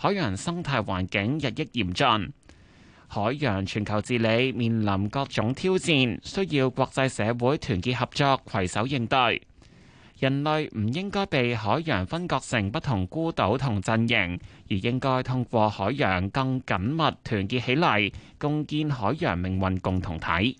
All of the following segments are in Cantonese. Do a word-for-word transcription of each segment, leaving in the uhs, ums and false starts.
海洋生態環境日益嚴峻。海洋全球治理面臨各種挑戰，需要國際社會團結合作，攜手應對。人類唔應該被海洋分割成不同孤島同陣營，而應該通過海洋更緊密團結起嚟，共建海洋命運共同體。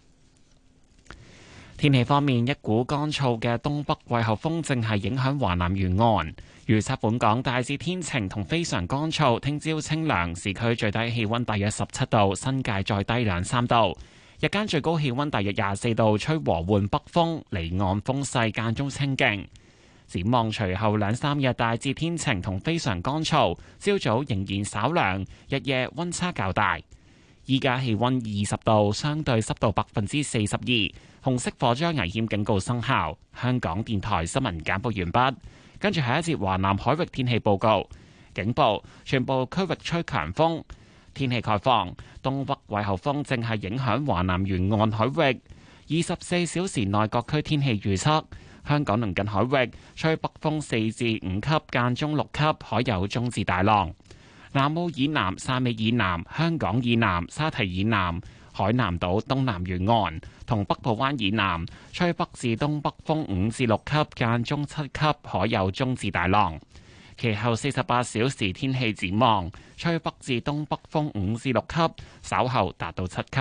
天氣方面，一股乾燥嘅東北季候風正係影響華南沿岸。預測本港大致天晴同非常乾燥，聽朝清涼，市區最低氣溫大約十七度，新界再低兩三度。日間最高氣溫大約廿四度，吹和緩北風，離岸風勢間中清勁。展望隨後兩三日大致天晴同非常乾燥，朝早仍然稍涼，日夜溫差較大。依家氣溫二十度，相對濕度百分之四十二，紅色火災危險警告生效。香港電台新聞簡報完畢。跟住下一節華南海域天氣報告，警報，全部區域吹強風，天氣概況，東北季候風正係影響華南沿岸海域。二十四小時內各區天氣預測，香港鄰近海域吹北風四至五級，間中六級，海有中至大浪。南澳以南、汕尾以南、香港以南、沙堤以南、海南島東南沿岸同北部灣以南吹北至東北風五至六級，間中七級，海有中至大浪。其後四十八小時天氣展望，吹北至東北風五至六級，稍後達到七級。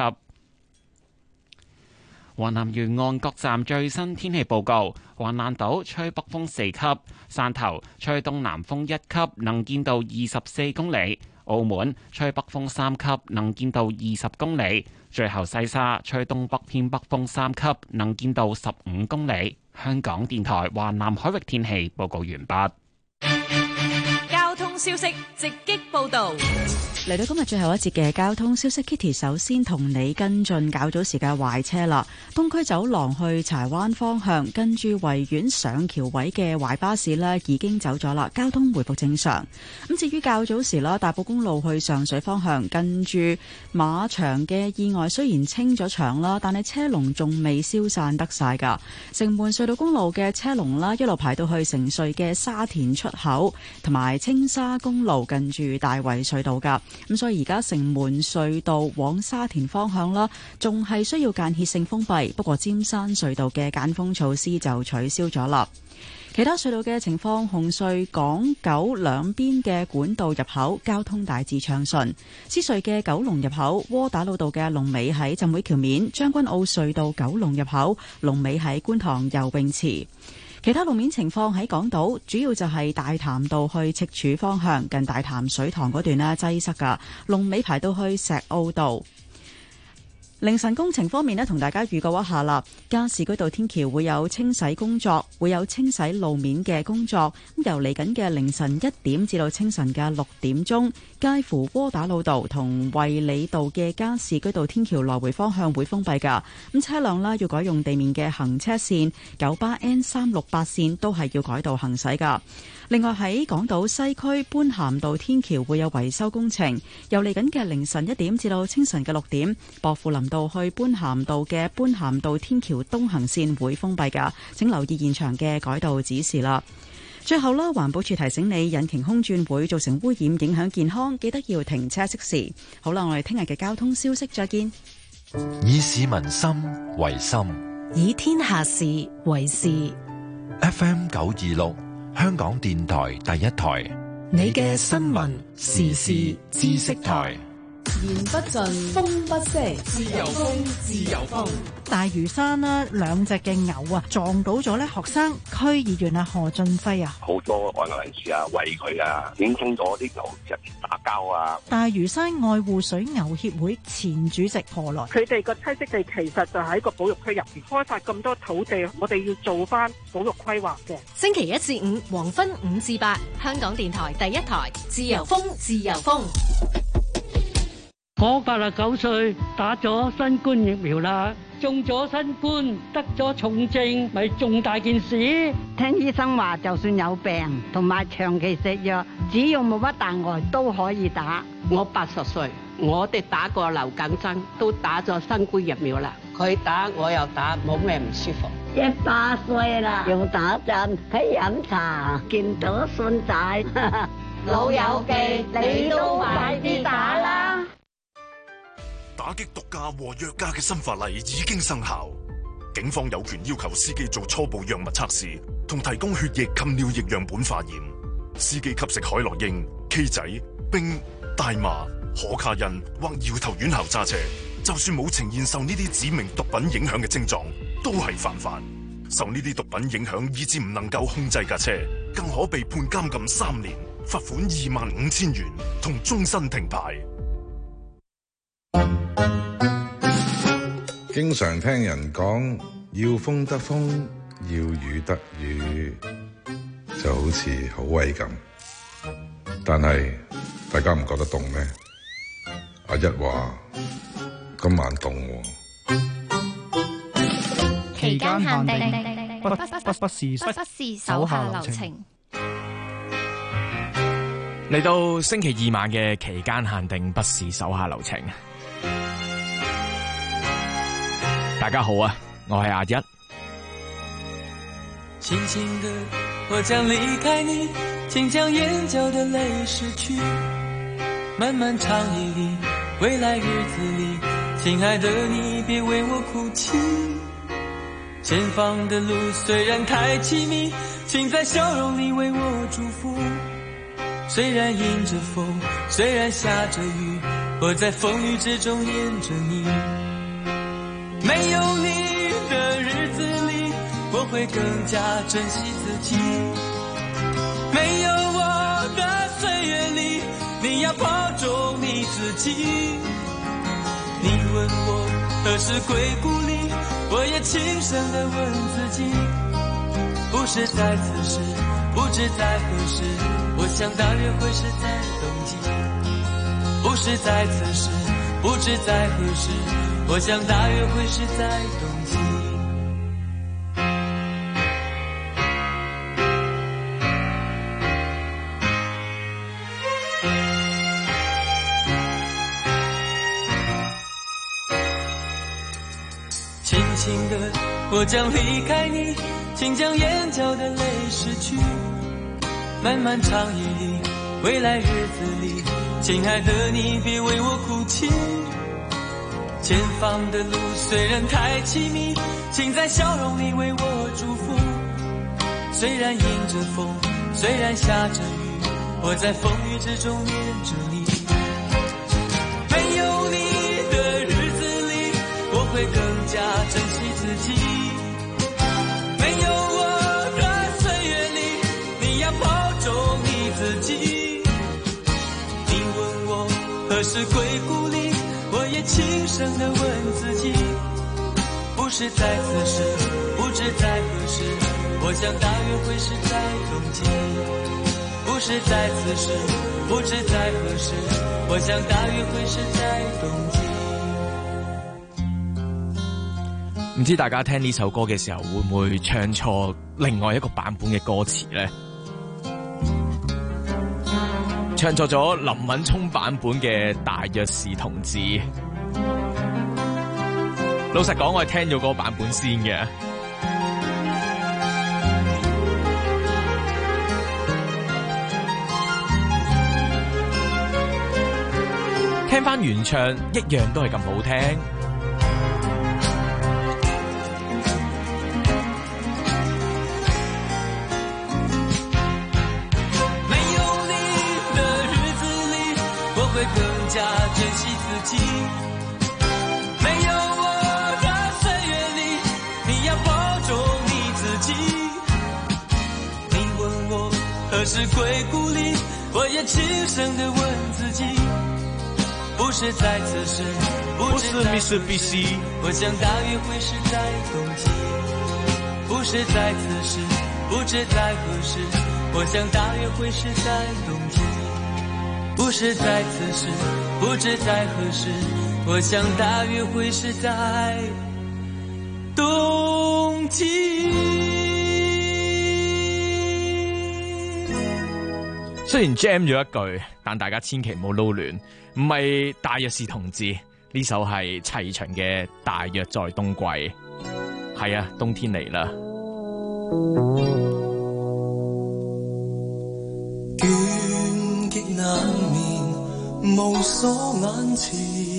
華南沿岸各站最新天氣報告：橫瀾島吹北風四級，汕頭吹東南風一級，能見度二十四公里；澳門吹北風三級，能見度二十公里。最後西沙吹東北偏北風三級，能見度十五公里。香港電台華南海域天氣報告完畢。 交通消息直擊報道。 嚟到今日最後一節嘅交通消息 ，Kitty 首先同你跟進較早時嘅壞車啦。東區走廊去柴灣方向，跟住維園上橋位嘅壞巴士呢已經走咗啦，交通回復正常。咁至於較早時啦，大埔公路去上水方向，跟住馬場嘅意外雖然清咗場啦，但係車龍仲未消散得晒噶。城門隧道公路嘅車龍啦，一路排到去城隧嘅沙田出口，同埋青沙公路近住大圍隧道噶。咁所以而家城門隧道往沙田方向啦，仲係需要間歇性封閉。不過尖山隧道嘅間封措施就取消咗啦。其他隧道嘅情況，紅隧港九兩邊嘅管道入口交通大致暢順。獅隧嘅九龍入口窩打老道嘅龍尾喺浸會橋面，將軍澳隧道九龍入口龍尾喺觀塘游泳池。其他路面情況喺港島，主要就係大潭道去赤柱方向，近大潭水塘嗰段呢擠塞噶，龍尾排到去石澳道。凌晨工程方面呢，同大家預告一下啦。加士居道天橋會有清洗工作，會有清洗路面嘅工作。咁由嚟緊嘅凌晨一點至到清晨嘅六點鐘，介乎窩打老道同衛理道嘅加士居道天橋來回方向會封閉噶。咁車輛啦要改用地面嘅行車線，九巴 N 三六八線都係要改道行駛噶。另外喺港島西區般咸道天橋會有維修工程，由嚟緊嘅凌晨一點至到清晨嘅六點，薄扶林道去般咸道嘅般咸道天橋東行線會封閉噶，請留意現場嘅改道指示啦。最後啦，環保署提醒你，引擎空轉會造成污染，影響健康，記得要停車熄匙。好啦，我哋聽日嘅交通消息再見。 以市民心為心， 以天下事為事。 F M 九二六。香港電台第一台， 你嘅新聞時事知識台。言不盡，風不息，自由風，自由風。 大嶼山啦，兩隻嘅牛啊撞到咗咧，學生區議員啊何俊輝啊， 好多外來人士啊餵佢啊，影響咗啲牛入面打交啊。 大嶼山愛護水牛協會前主席何來， 佢哋個棲息地其實就喺個保育區入邊，開發咁多土地，我哋要做翻保育規劃嘅。 星期一至五黃昏五至八，香港電台第一台，自由風，自由風。 我八十九歲，打咗新冠疫苗啦，中咗新冠，得咗重症，咪重大件事。 聽醫生話，就算有病同埋長期食藥，只要冇乜大礙都可以打。 我八十歲，我哋打過流感針，都打咗新冠疫苗啦。佢打我又打，冇咩唔舒服。 一百歲啦，又打針，喺飲茶，見到孫仔。 老友記，你都快啲打啦！ 打擊毒駕和藥駕嘅新法例已經生效，警方有權要求司機做初步藥物測試，同提供血液及尿液樣本化驗。司機吸食海洛因、K 仔、冰、大麻、可卡因或搖頭丸後揸車，就算冇呈現受呢啲指明毒品影響嘅症狀，都係犯法。受呢啲毒品影響以致唔能夠控制架車，更可被判監禁三年、罰款二萬五千元同終身停牌。 經常聽人講要風得風，要雨得雨，就好似好威咁。但係大家唔覺得凍咩？阿一話今晚凍喎。 期間限定，不不不不是不是手下留情。 嚟到星期二晚嘅期間限定，不是手下留情。大家好啊，我係阿一。 輕輕的我將離開你，請將眼角的淚拭去。漫漫長夜裏，未來日子裏，親愛的你別為我哭泣。前方的路雖然太淒迷，請在笑容裏為我祝福。雖然迎着風，雖然下着雨，我在風雨之中戀着你。沒有你的日子裏，我會更加珍惜自己。沒有我的歲月裏，你要保重你自己。你問我何時歸故里，我也輕聲地問自己。不是在此時，不知在何時，我想大約會是在冬季。不是在此時，不知在何時，我想大約會是在冬季。輕輕的我將離開你，請將眼角的淚拭去。漫漫長夜裏，未來日子裏，親愛的你別為我哭泣。前方的路雖然太淒迷，請在笑容裏為我祝福。雖然迎着風，雖然下着雨，我在風雨之中戀着你。沒有你的日子裏，我會更加珍惜自己。沒有我的歲月裏，你要保重你自己。你問我何時歸故里，我也輕聲地問自己。不是在此時，不知在何時，我想大約會是在冬季。不是在此時，不知在何時，我想大約會是在冬季。 唔知大家聽呢首歌嘅時候會唔會唱錯另外一個版本嘅歌詞呢？唱錯咗林敏聰版本嘅《大約是同志》。老實講，我係聽咗嗰個版本先嘅。聽翻原唱一樣都係咁好聽。 沒有你的日子裡，我會更加珍惜自己。沒有我的歲月裡，你要保重你自己。你問我何時歸故里，我也輕聲地問自己。不是在此時，不是在何時，我想大約會是在冬季。不是在此時，不知在何時，我想大約會是在冬季。不是在此時，不知在何時，我想大約會是在冬季。 雖然 jam 咗一句，但大家千祈唔好撈亂，唔係大約是同志，呢首係齊秦嘅《大約在冬季》。係啊，冬天嚟啦。 倦面無所眼前，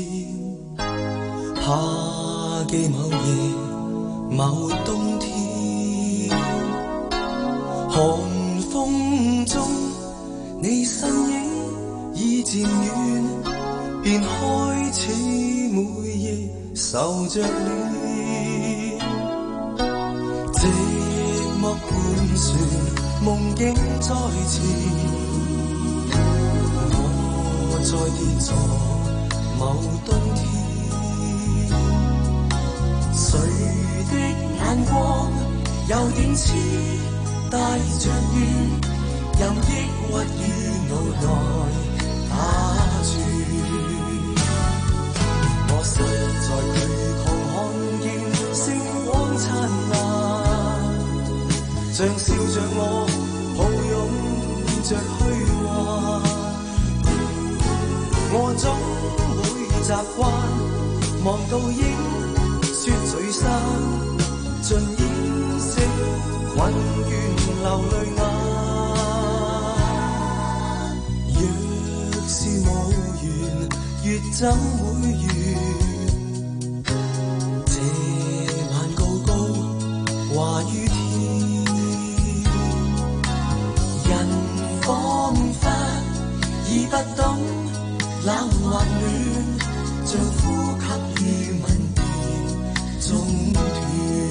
怕記某夜某冬天，寒風中你身影已漸遠，便開始每夜受着暖，寂寞盤旋夢境再前，我再跌坐某冬天，誰的眼光有點痴，帶着怨，任抑鬱於腦內打轉，我實在巨狂看見星光燦爛，像笑着我抱擁着虛幻，我總會習慣望到影雪聚散，盡掩飾困倦流淚眼，若是無緣月怎會圓，這晚高高掛於天，人彷彿已不懂冷或暖，像呼吸與吻別中斷。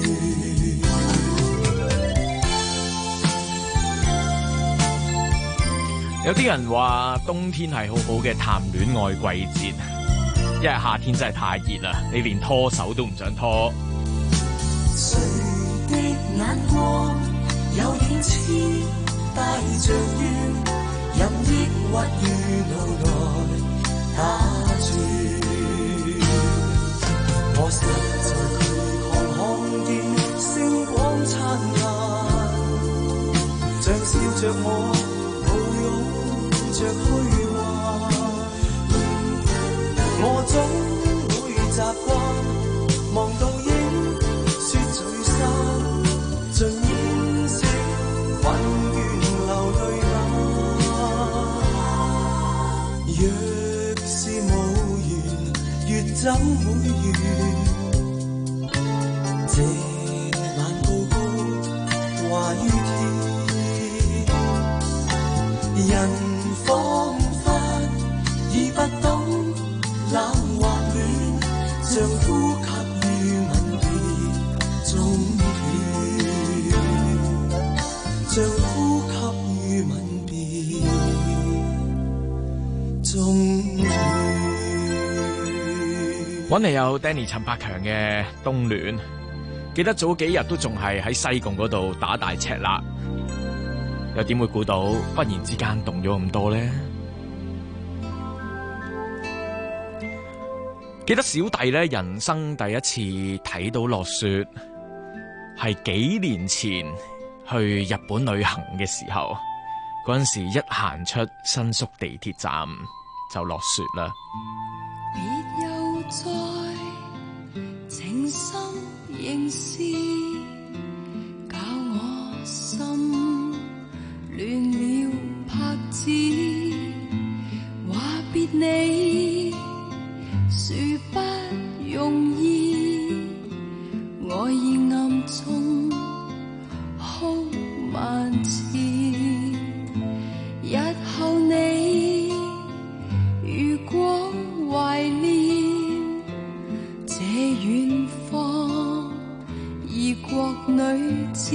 有啲人話冬天係好好嘅談戀愛季節，因為夏天真係太熱啦，你連拖手都唔想拖。 誰的眼光有點痴，帶着怨，任抑鬱於腦內打轉，我實在巨狂看見星光燦爛，像笑着我抱擁着虛幻，我總會習慣望到影雪聚散，盡掩飾困倦流淚眼，若是無緣月怎會圓，這晚高高掛於天，人彷彿已不懂冷或暖，像呼吸與吻別中斷，像呼吸與吻別中斷。 揾嚟有 Danny 陳百強嘅冬暖，記得早幾日都仲係喺西貢嗰度打大赤啦，又點會估到忽然之間凍咗咁多呢？記得小弟咧人生第一次睇到落雪，係幾年前去日本旅行嘅時候，嗰陣時一行出新宿地鐵站就落雪啦。 別又再情深凝思，教我心亂了拍子，話別你恕不容易，我已暗中哭萬次，日後你如果懷念這遠方異國女子，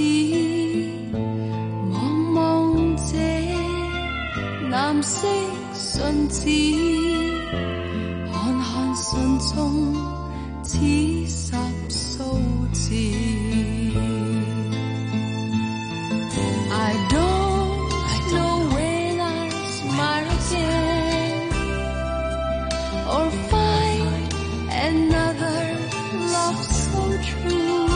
望望這藍色信紙，看看信中此十數字。I don't know when I smile again or find another love so true.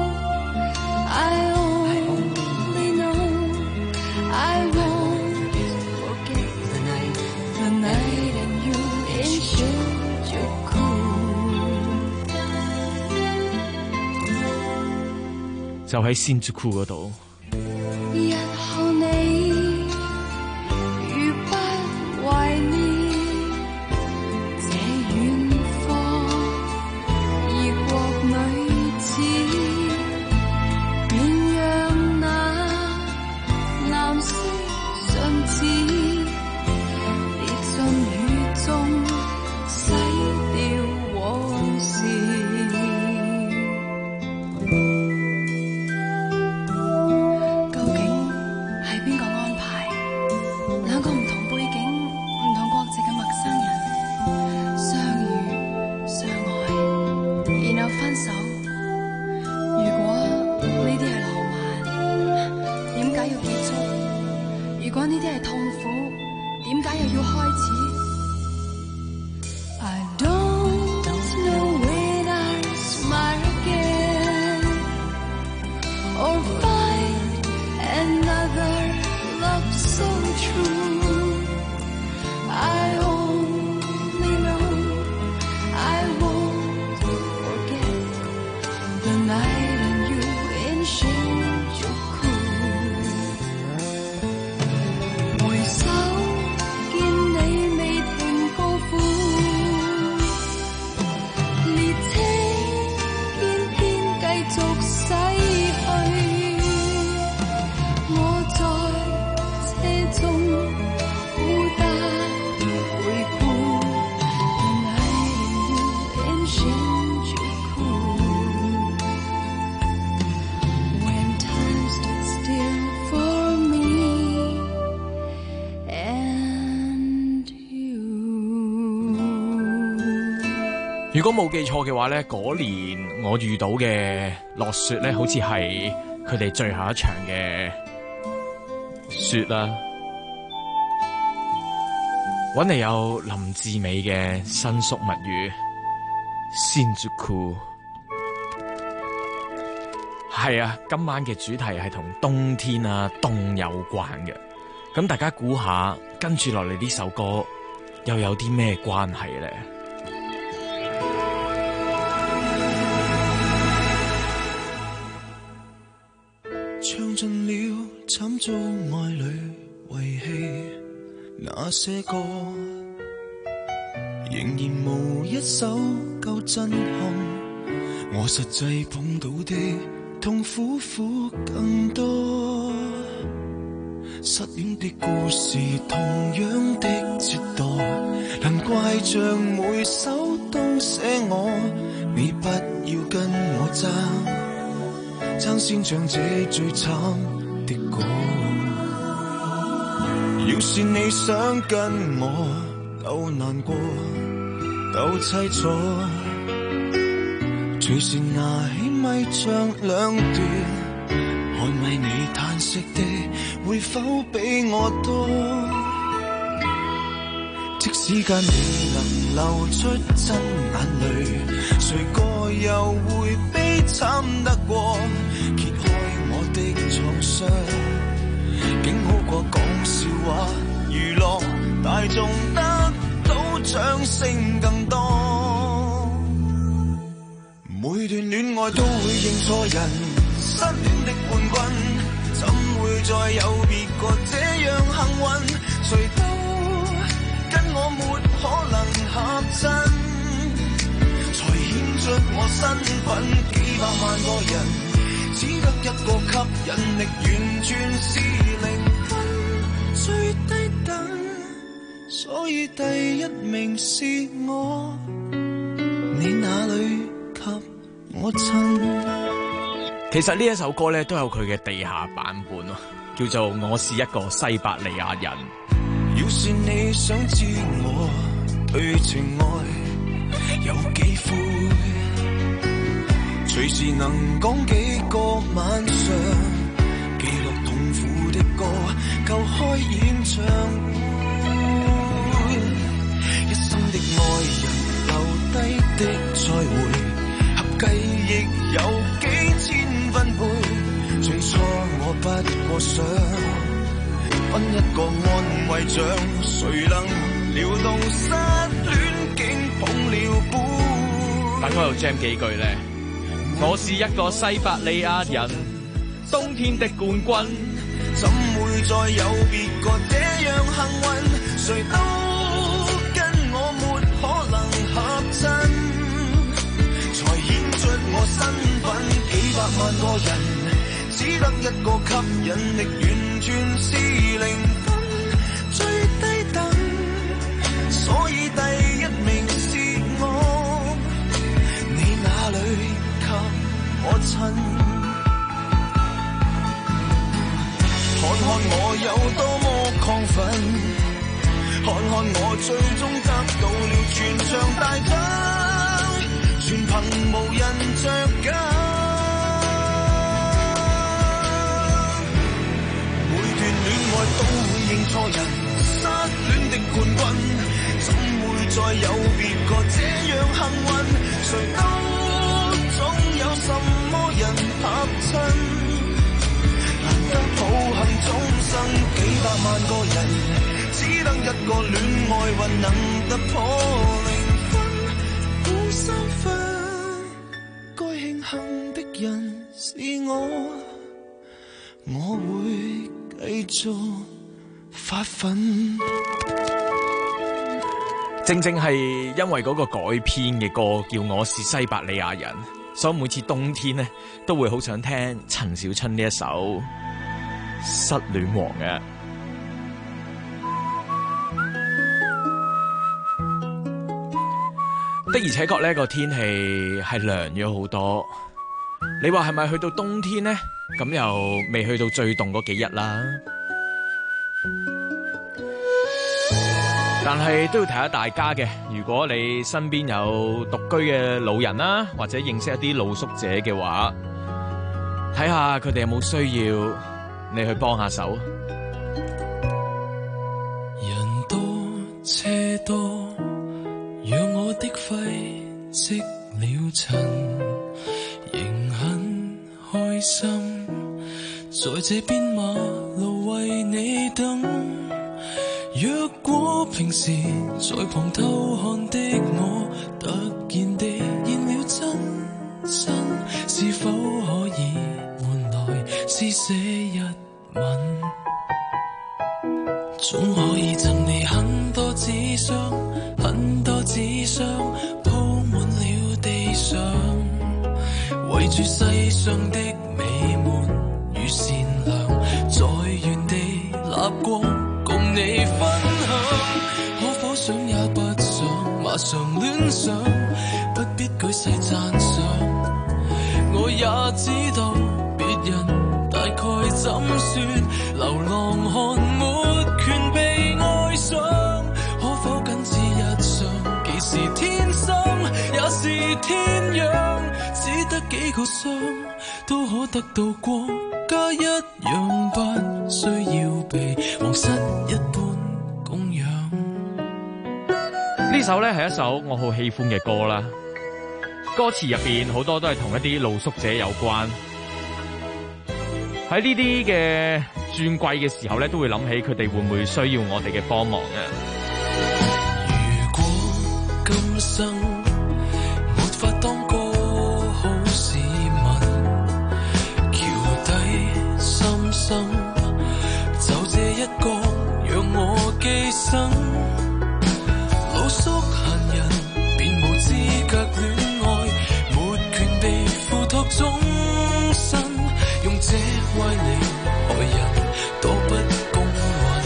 I only know I won't forget the night, the night and you in Shinjuku. 就喺新宿嗰度。 日後你如不懷如果冇記錯嘅話呢，嗰年我遇到嘅落雪呢，好似係佢哋最後一場嘅雪啦。搵嚟有林志美嘅新宿物語Shinjuku。係啊，今晚嘅主題係同冬天啊凍有關嘅。咁大家估下，跟住落嚟呢首歌又有啲咩關係呢？ 唱盡了慘遭愛侶遺棄那些歌，仍然無一首夠震撼。我實際碰到的痛苦苦更多，失戀的故事同樣的折墮，難怪像每首都寫我，你不要跟我爭，爭先唱這最慘的歌。要是你想跟我鬥難過鬥凄楚，隨時拿起咪唱兩段，看為你嘆息的會否比我多？即使間未能流出真眼淚，誰個又會悲慘得過？揭開我的創傷，竟好過講笑話娛樂大眾，得到掌聲更多。每段戀愛都會認錯人，失戀的冠軍怎會再有別個這樣幸運？誰都跟我沒可能合襯，才顯出我身份。幾百萬個人只得一個吸引力，完全是零分，最低等，所以第一名是我，你哪裏給我親？ 其實呢一首歌咧都有佢嘅地下版本咯，叫做《我是一個西伯利亞人》。 要是你想知我對情愛有幾灰，隨時能講幾個晚上，記錄痛苦的歌，夠開演唱會。一生的愛人留低的再會，合計亦有幾千分貝，最初我不過想分一個安慰獎，誰能撩動失戀竟捧了杯。 等我又 jam 幾句咧。我是一個西伯利亞人，冬天的冠軍， 怎會再有別個這樣幸運？誰都跟我沒可能合襯，才顯出我身份。幾百萬個人只得一個吸引力，完全是零分，最低等，所以第一名是我，你哪裏給我親？看看我有多麼亢奮，看看我最終得到了全場大獎，全憑無人着緊。都會認錯人，失戀的冠軍怎會再有別個這樣幸運？誰都總有什麼人合襯，難得抱幸終生。幾百萬個人只得一個戀愛運能突破零分，滿三分，該慶幸的人是我，我會繼續發奮。 正正係因為嗰個改編嘅歌叫我是西伯利亞人，所以每次冬天呢都會好想聽陳小春呢一首失戀王嘅。的而且確呢個天氣係涼咗好多，你話係咪去到冬天呢？咁又未去到最凍嗰幾日啦。 但係都要提下大家嘅，如果你身邊有獨居嘅老人啦，或者認識一啲露宿者嘅話，睇下佢哋有冇需要你去幫下手。 人多車多，讓我的肺積了塵，仍很開心，在這邊馬路為你等。若果平時在旁偷看的我，突然地現了真身，是否可以換來施捨一吻？總可以贈你很多紙箱，很多紙箱鋪滿了地上，圍住世上的美滿與善良，在原地立過共你分享，可否想也不想，馬上戀上，不必舉世讚賞。我也知道別人大概怎說，流浪漢沒權被愛上，可否僅此一雙，既是天生也是天養，只得幾個傷都可得到國家一樣，不需要被皇室一般供養。 呢首呢係一首我好喜歡嘅歌啦，歌詞入邊好多都係同一啲露宿者有關。喺呢啲嘅轉季嘅時候呢，都會諗起佢哋會唔會需要我哋嘅幫忙啊？ 如果今生沒法當個好市民，橋底深深就這一個讓我寄生，露宿閒人便無資格戀愛，沒權被付託終身，用這歪理害人多不公允。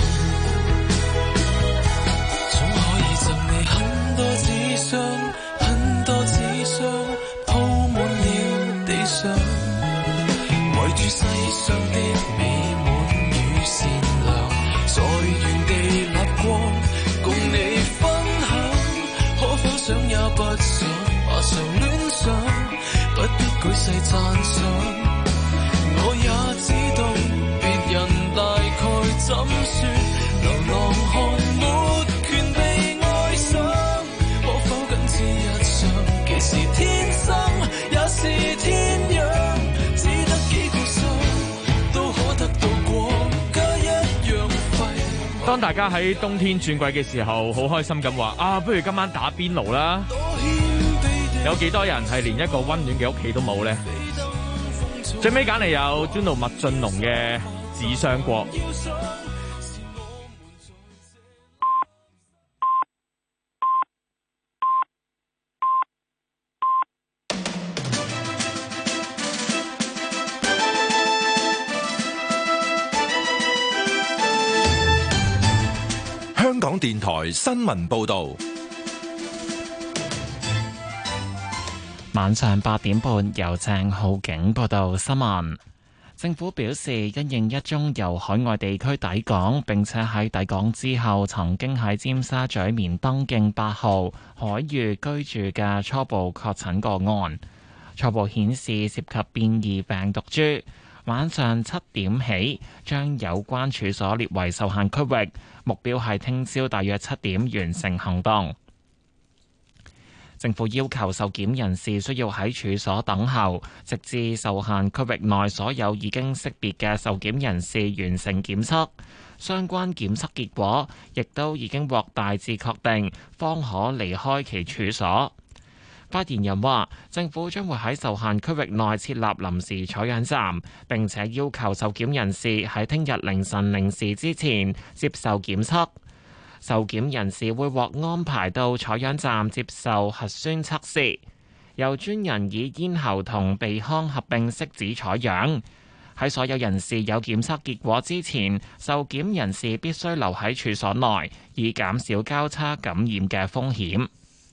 總可以贈你很多紙箱，很多紙箱鋪滿了地上，圍住世上的美滿與善良，在原地立過共你分享，可否想也不想，馬上戀上，不必舉世讚賞。我也知道別人大概怎說，流浪漢沒權被愛上，可否僅此一雙，既是天生也是天養，只得幾個傷都可得到國家一樣廢。 當大家喺冬天轉季嘅時候，好開心咁話啊，不如今晚打邊爐啦！有幾多人係連一個溫暖嘅屋企都冇呢？最尾揀嚟有 Juno 麥浚龍嘅《紙箱國》。 香港電台新聞報道。 晚上八點半，由鄭浩景報道新聞。政府表示，因應一宗由海外地區抵港，並且喺抵港之後曾經喺尖沙咀棉登徑八號海域居住嘅初步確診個案，初步顯示涉及變異病毒株。晚上七點起，將有關處所列為受限區域，目標係聽朝大約七點完成行動。政府要求受檢人士需要喺處所等候，直至受限區域內所有已經識別嘅受檢人士完成檢測，相關檢測結果亦都已經獲大致確定，方可離開其處所。發言人話，政府將會喺受限區域內設立臨時採樣站，並且要求受檢人士喺聽日凌晨零時之前接受檢測。受檢人士會獲安排到採樣站接受核酸測試，由專人以咽喉同鼻腔合併拭子採樣。喺所有人士有檢測結果之前，受檢人士必須留喺處所內，以減少交叉感染嘅風險。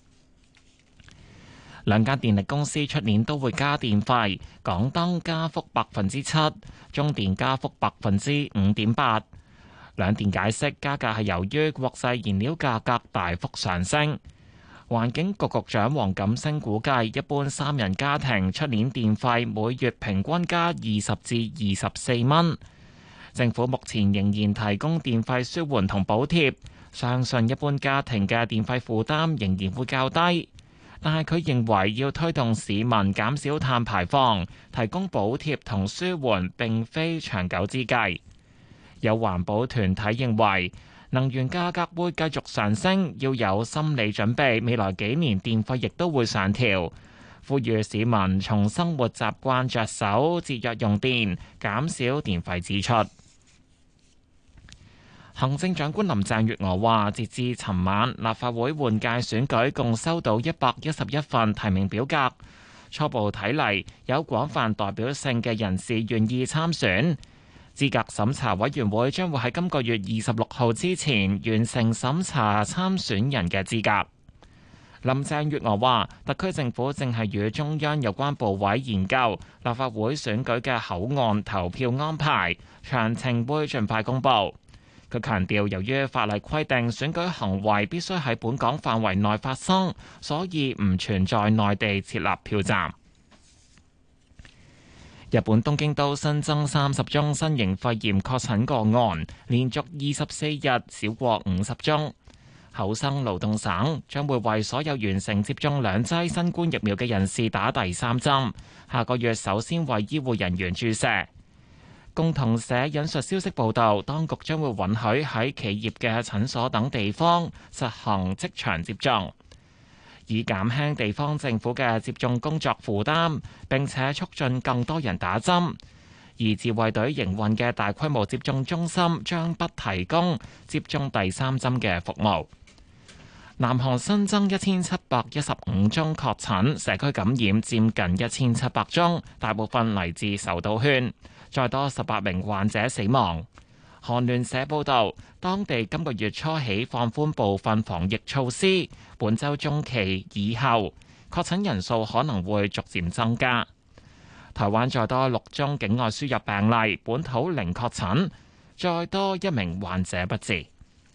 兩間電力公司出年都會加電費，港燈加幅百分之七，中電加幅百分之五點八。 兩電解釋加價係由於國際燃料價格大幅上升。環境局局長黃錦星估計，一般三人家庭出年電費每月平均加二十至二十四蚊。政府目前仍然提供電費舒緩同補貼，相信一般家庭嘅電費負擔仍然會較低。但係佢認為要推動市民減少碳排放，提供補貼同舒緩並非長久之計。有環保團體認為，能源價格會繼續上升，要有心理準備，未來幾年電費亦都會上調。呼籲市民從生活習慣着手，節約用電，減少電費支出。行政長官林鄭月娥話，截至尋晚，立法會換屆選舉共收到一百一十一份提名表格，初步睇嚟有廣泛代表性嘅人士願意參選。資格審查委員會將會喺今個月二十六號之前完成審查參選人嘅資格。林鄭月娥話，特區政府正係與中央有關部委研究立法會選舉嘅口岸投票安排，詳情會盡快公佈。佢強調，由於法例規定選舉行為必須喺本港範圍內發生，所以唔存在內地設立票站。日本東京都新增三十宗新型肺炎確診個案，連續二十四日少過五十宗。厚生勞動省將會為所有完成接種兩劑新冠疫苗嘅人士打第三針，下個月首先為醫護人員注射。共同社引述消息報道，當局將會允許喺企業嘅診所等地方實行即場接種，以減輕地方政府嘅接種工作負擔，並且促進更多人打針。而自衛隊營運嘅大規模接種中心將不提供接種第三針嘅服務。南韓新增一千七百一十五宗確診，社區感染佔近一千七百宗，大部分嚟自首都圈。再多十八名患者死亡。韓聯社報導，當地今個月初起放寬部分防疫措施，本週中期以後，確診人數可能會逐漸增加。台灣再多六宗境外輸入病例，本土零確診，再多一名患者不治。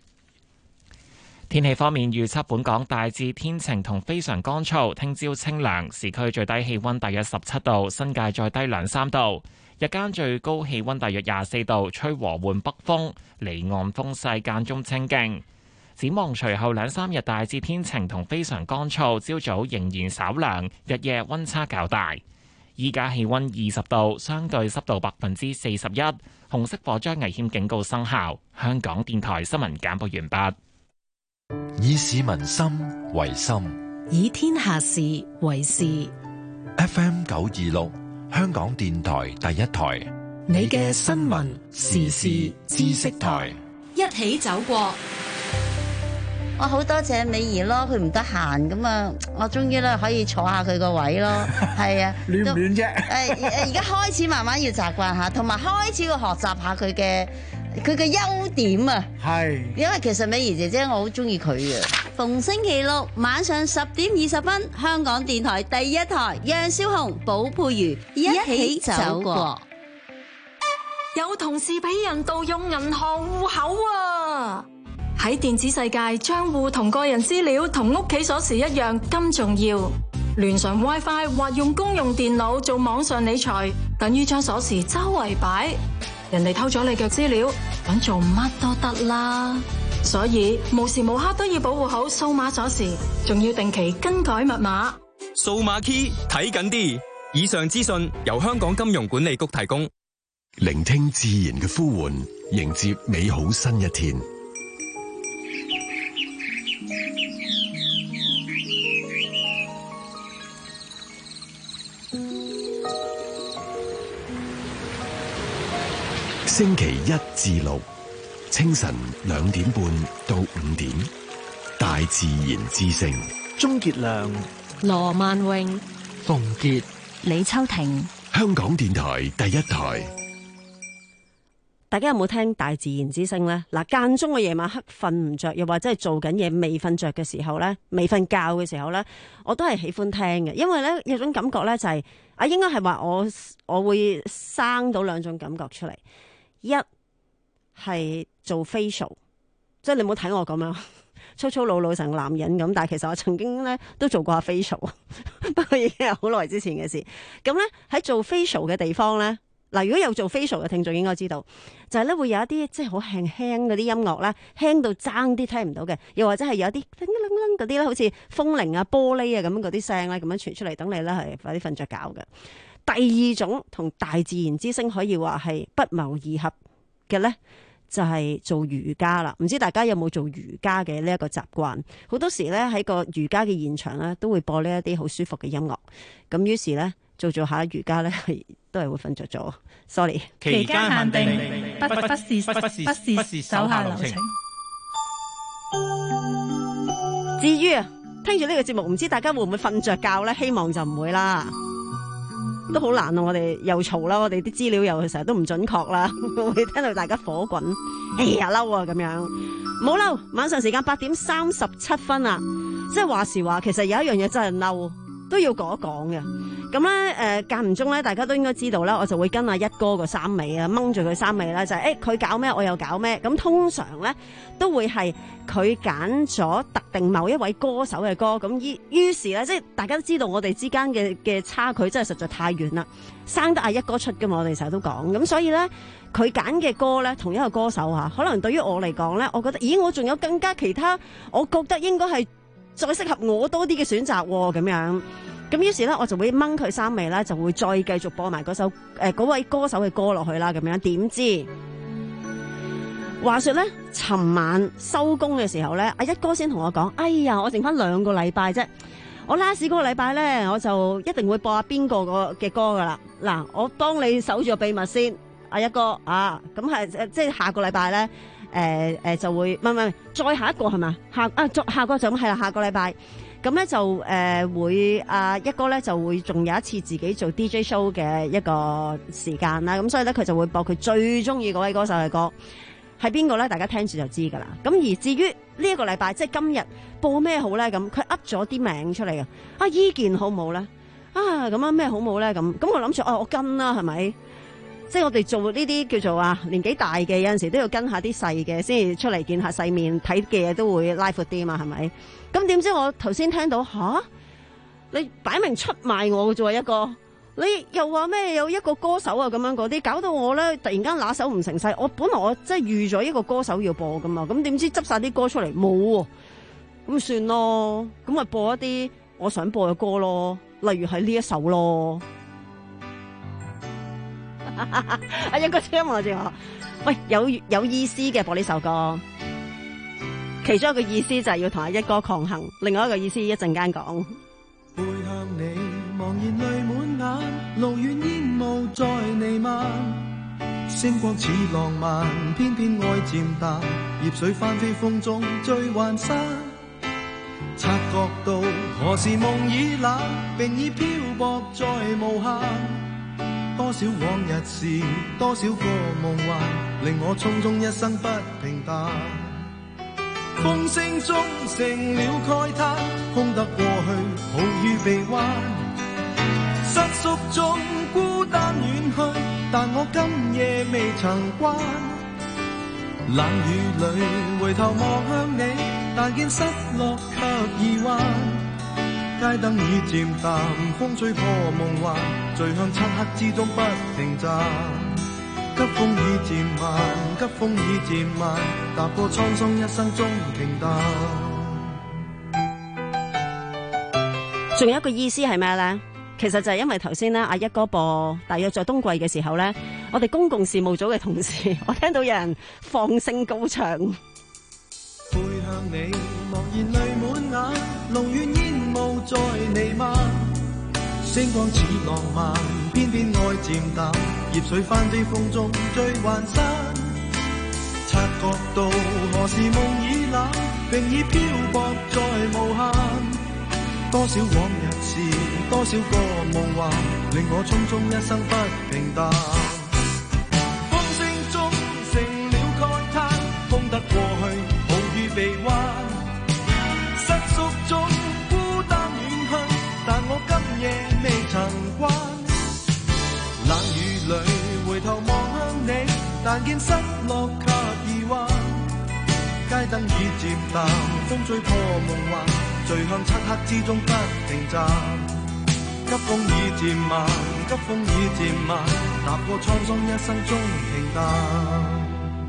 天氣方面預測，本港大致天晴同非常乾燥，聽朝清涼，市區最低氣溫大約十七度，新界再低兩三度。日間最高氣溫大約廿四度，吹和緩北風，離岸風勢間中清勁。展望隨後兩三日大致天晴同非常乾燥，朝早仍然稍涼，日夜溫差較大。依家氣溫二十度，相對濕度百分之四十一，紅色火災危險警告生效。香港電台新聞簡報完畢。 以市民心為心， 以天下事為事。 F M 九二六。香港電台第一台， 你嘅新聞時事知識台，一起走過。 我好多謝美儀咯，佢唔得閒咁啊，我終於咧可以坐下佢個位咯。係啊， 亂唔亂啫？ 誒誒，而家開始慢慢要習慣下，同埋開始要學習下佢嘅佢嘅優點啊。係，因為其實美儀姐姐我好中意佢嘅。逢星期六晚上十點二十分，香港電台第一台，楊少紅、寶佩如一起走過。 有同事俾人盜用銀行戶口啊！喺電子世界，賬戶同個人資料同屋企鎖匙一樣咁重要。連上 WiFi 或用公用電腦做網上理財，等於將鎖匙周圍擺。人哋偷咗你嘅資料，想做乜都得啦。所以無時無刻都要保護好數碼鎖匙，仲要定期更改密碼。 數碼 key 睇緊啲。以上資訊由香港金融管理局提供。 聆聽自然嘅呼喚，迎接美好新一天。星期一至六清晨兩點半到五點，大自然之聲。 鍾傑良、 羅萬榮、 馮傑、 李秋婷。 香港電台第一台。 大家有冇聽大自然之聲呢？嗱，間中嘅夜晚黑瞓唔着，又或者係做緊嘢未瞓着嘅時候呢，未瞓覺嘅時候呢，我都係喜歡聽嘅，因為呢有種感覺呢、就係，就係啊，應該係話我我會生到兩種感覺出嚟。一係做 facial， 即係你唔好睇我咁樣粗粗魯魯成個男人咁，但係其實我曾經咧都做過下 facial， 不過已經係好耐之前嘅事。咁咧喺做 facial 嘅地方咧，嗱如果有做 facial 嘅聽眾應該知道，就係咧會有一啲即係好輕輕嗰啲音樂咧，輕到爭啲聽唔到嘅，又或者係有啲叮铃鈴嗰啲咧，好似風鈴啊、玻璃啊咁嗰啲聲咧，咁樣傳出嚟，等你咧係快啲瞓着覺嘅。第二種同大自然之聲可以話係不謀而合嘅咧，就係做瑜伽啦。唔知大家有冇做瑜伽嘅呢一個習慣？好多時咧喺個瑜伽嘅現場咧，都會播呢一啲好舒服嘅音樂。咁於是咧做做下瑜伽咧，係都係會瞓着咗。Sorry， 期間限定，不不不是不是不是不是手下留情。 至於啊，聽住呢個節目，唔知大家會唔會瞓着覺咧？希望就唔會啦。都好難啊！我哋又嘈啦，我哋啲資料又成日都唔準確啦，會聽到大家火滾。哎呀，嬲啊！咁樣唔好嬲。晚上時間八點三十七分啊，即係話時話，其實有一樣嘢真係嬲，都要講一講嘅。咁咧誒間唔中咧，大家都應該知道啦，我就會跟阿一哥個衫尾啊，掹住佢衫尾啦，就係誒佢搞咩，我又搞咩。咁通常咧都會係佢揀咗特定某一位歌手嘅歌，咁於於是咧，即係大家都知道我哋之間嘅嘅差距真係實在太遠啦，生得阿一哥出噶嘛，我哋成日都講。咁所以咧，佢揀嘅歌咧，同一個歌手嚇，可能對於我嚟講咧，我覺得咦，我仲有更加其他，我覺得應該係再適合我多啲嘅選擇喎，咁樣。咁於是咧，我就會掹佢衫尾啦，就會再繼續播埋嗰首誒嗰位歌手嘅歌落去啦。咁樣點知話說咧，尋晚收工嘅時候咧，阿一哥先同我講：哎呀，我剩翻兩個禮拜啫，我 last 嗰個禮拜咧，我就一定會播阿邊個個嘅歌噶啦。嗱，我幫你守住個秘密先，阿一哥啊，咁係即係下個禮拜咧，誒、呃、誒、呃、就會唔係唔係再下一個係嘛？下啊，再下個就咁係啦，下個禮拜。咁咧就誒、呃、會啊一哥咧就會仲有一次自己做 D J show 嘅一個時間啦，咁所以咧佢就會播佢最中意嗰位歌手嘅歌，係邊個咧？大家聽住就知噶啦。咁而至於呢一個禮拜即係今日播咩好咧？咁佢噏咗啲名出嚟嘅，啊依件好唔好咧？啊咁啊咩好唔好咧？咁咁我諗住哦我跟啦係咪？即係我哋做呢啲叫做啊年紀大嘅，有陣時都要跟下啲細嘅，先至出嚟見下世面，睇嘅嘢都會拉闊啲嘛，係咪？咁點知我頭先聽到吓，你擺明出賣我嘅啫，一個你又話咩有一個歌手啊咁樣嗰啲，搞到我咧突然間拿手唔成勢。我本來我真係預咗一個歌手要播噶嘛，咁點知執晒啲歌出嚟冇喎，咁咪算咯，咁咪播一啲我想播嘅歌咯，例如係呢一首咯。阿一哥聽我住我，喂有有意思嘅播呢首歌。其中一個意思就係要同阿一哥抗衡，另外一個意思一陣間講。 背向你，茫然淚滿眼，路遠煙霧在彌漫，星光似浪漫，偏偏愛漸淡，葉水翻飛風中追幻山，察覺到何時夢已冷，並已漂泊在無限。多少往日事，多少個夢幻，令我匆匆一生不平淡。風聲中成了慨嘆，空得過去，好於臂彎。失宿中孤單遠去，但我今夜未曾關。冷雨裏回頭望向你，但見失落卻已彎。街燈已漸淡，風吹破夢幻，醉向漆黑之中不停站。急風已漸慢，急風已漸慢，踏過滄桑一生中平淡。 仲有一個意思係咩咧？其實就係因為頭先咧，阿一哥播大約在冬季嘅時候咧，我哋公共事務組嘅同事，我聽到有人放聲高唱。 背向你，茫然淚滿眼，路遠煙霧在彌漫，星光似浪漫，偏偏愛漸淡，葉水翻飛風中追幻山。察覺到何時夢已冷，並已漂泊在無限。多少往日事，多少個夢幻，令我匆匆一生不平淡。風聲中成了慨嘆，風得過去，好於臂彎。失宿中孤單遠去，但我今夜未曾關。冷雨裏回頭望向你，但見失落卻燈已漸淡，風吹破夢幻，隨向漆黑之中不停站。急風已漸慢，急風已漸慢，踏過滄桑一生中平淡。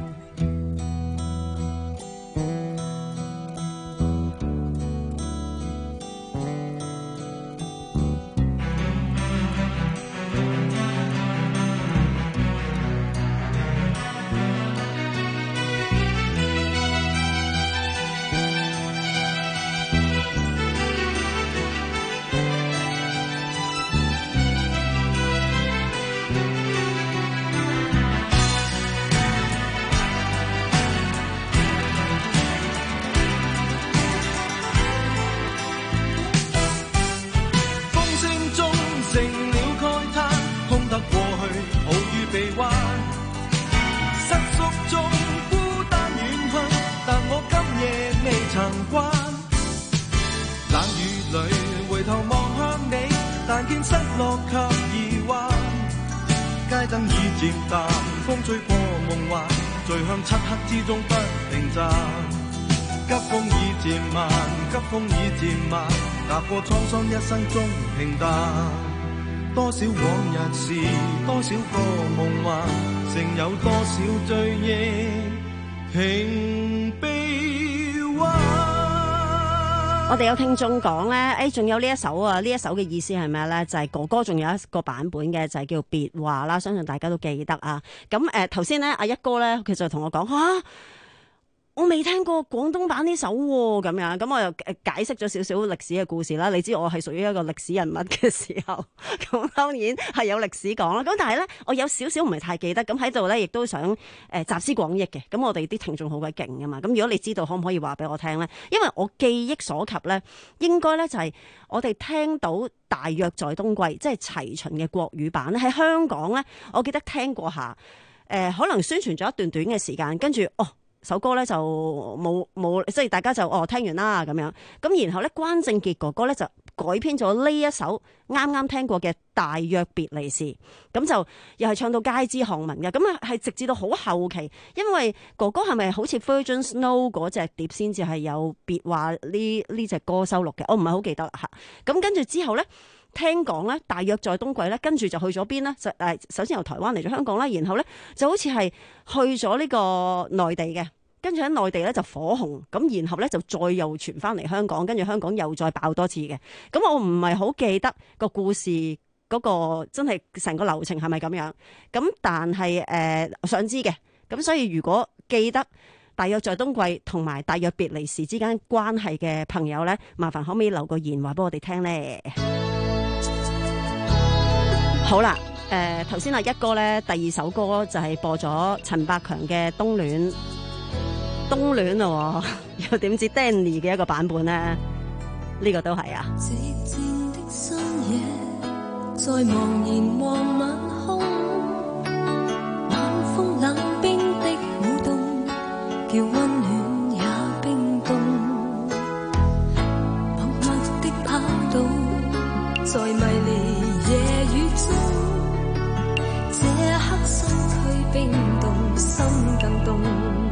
漆黑之中不停站，急風已漸慢，急風已漸慢，踏過滄桑一生中平淡。多少往日事，多少個夢幻，剩有多少醉意平悲歡。 我哋有聽眾講咧，誒，仲有呢一首啊，呢一首嘅意思係咩咧？就係、是、哥哥仲有一個版本嘅，就係、是、叫別話啦，相信大家都記得啊。咁誒，頭先咧，阿一哥咧，佢就同我講吓。啊我未聽過廣東版呢首喎，咁樣咁我又解釋咗少少歷史嘅故事啦。你知我係屬於一個歷史人物嘅時候，咁當然係有歷史講啦。咁但係咧，我有少少唔係太記得，咁喺度咧亦都想誒集思廣益嘅。咁我哋啲聽眾好鬼勁㗎嘛。咁如果你知道，可唔可以話俾我聽咧？因為我記憶所及咧，應該咧就係我哋聽到大約在冬季，即係齊秦嘅國語版咧，喺香港咧，我記得聽過下。誒、呃，可能宣傳咗一段短嘅時間，跟住哦。首歌咧就冇冇，即係大家就哦聽完啦咁樣，咁然後咧關正傑哥哥咧就改編咗呢一首啱啱聽過嘅《大約別離時》，咁就又係唱到街知巷聞嘅，咁啊係直至到好後期，因為哥哥係咪好似 Virgin Snow 嗰隻碟先至係有別話呢呢隻歌收錄嘅？我唔係好記得啦嚇。咁跟住之後咧。聽講咧，大約在冬季咧，跟住就去咗邊咧？就誒，首先由台灣嚟咗香港啦，然後咧就好似係去咗呢個內地嘅，跟住喺內地咧就火紅，咁然後咧就再又傳翻嚟香港，跟住香港又再爆多次嘅。咁我唔係好記得個故事嗰個真係成個流程係咪咁樣？咁但係誒、呃、我想知嘅，咁所以如果記得大約在冬季同埋大約別離時之間關係嘅朋友咧，麻煩可唔可以留個言話俾我哋聽咧？好啦，誒頭先阿一哥咧，第二首歌就係播咗陳百強嘅《冬戀》，冬戀咯，又點知 Danny 嘅一個版本咧？呢、這個都係啊。寂靜的深夜，在茫然望晚空，冷風冷冰的舞動，叫溫暖也冰凍，默默的跑到，在迷離夜雨中，這刻身軀冰凍，心更凍。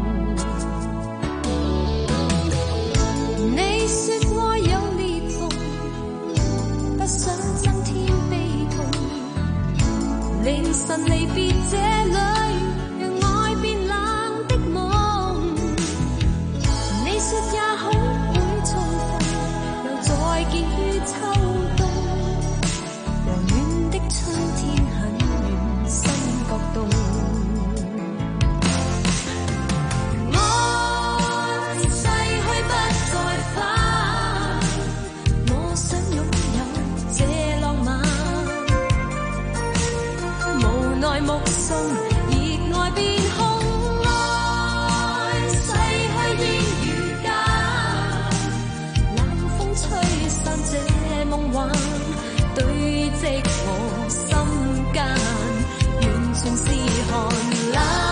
你說愛有裂縫，不想增添悲痛，凌晨離別這裡，讓愛變冷的夢。你說也許會重逢，又再見於秋冬，和暖的春天很遠，心覺凍。愛逝去不再返，我想擁有這浪漫，無奈目送熱愛變空。愛逝去煙雨間，冷風吹散這夢幻，堆積我心間，完全是寒冷。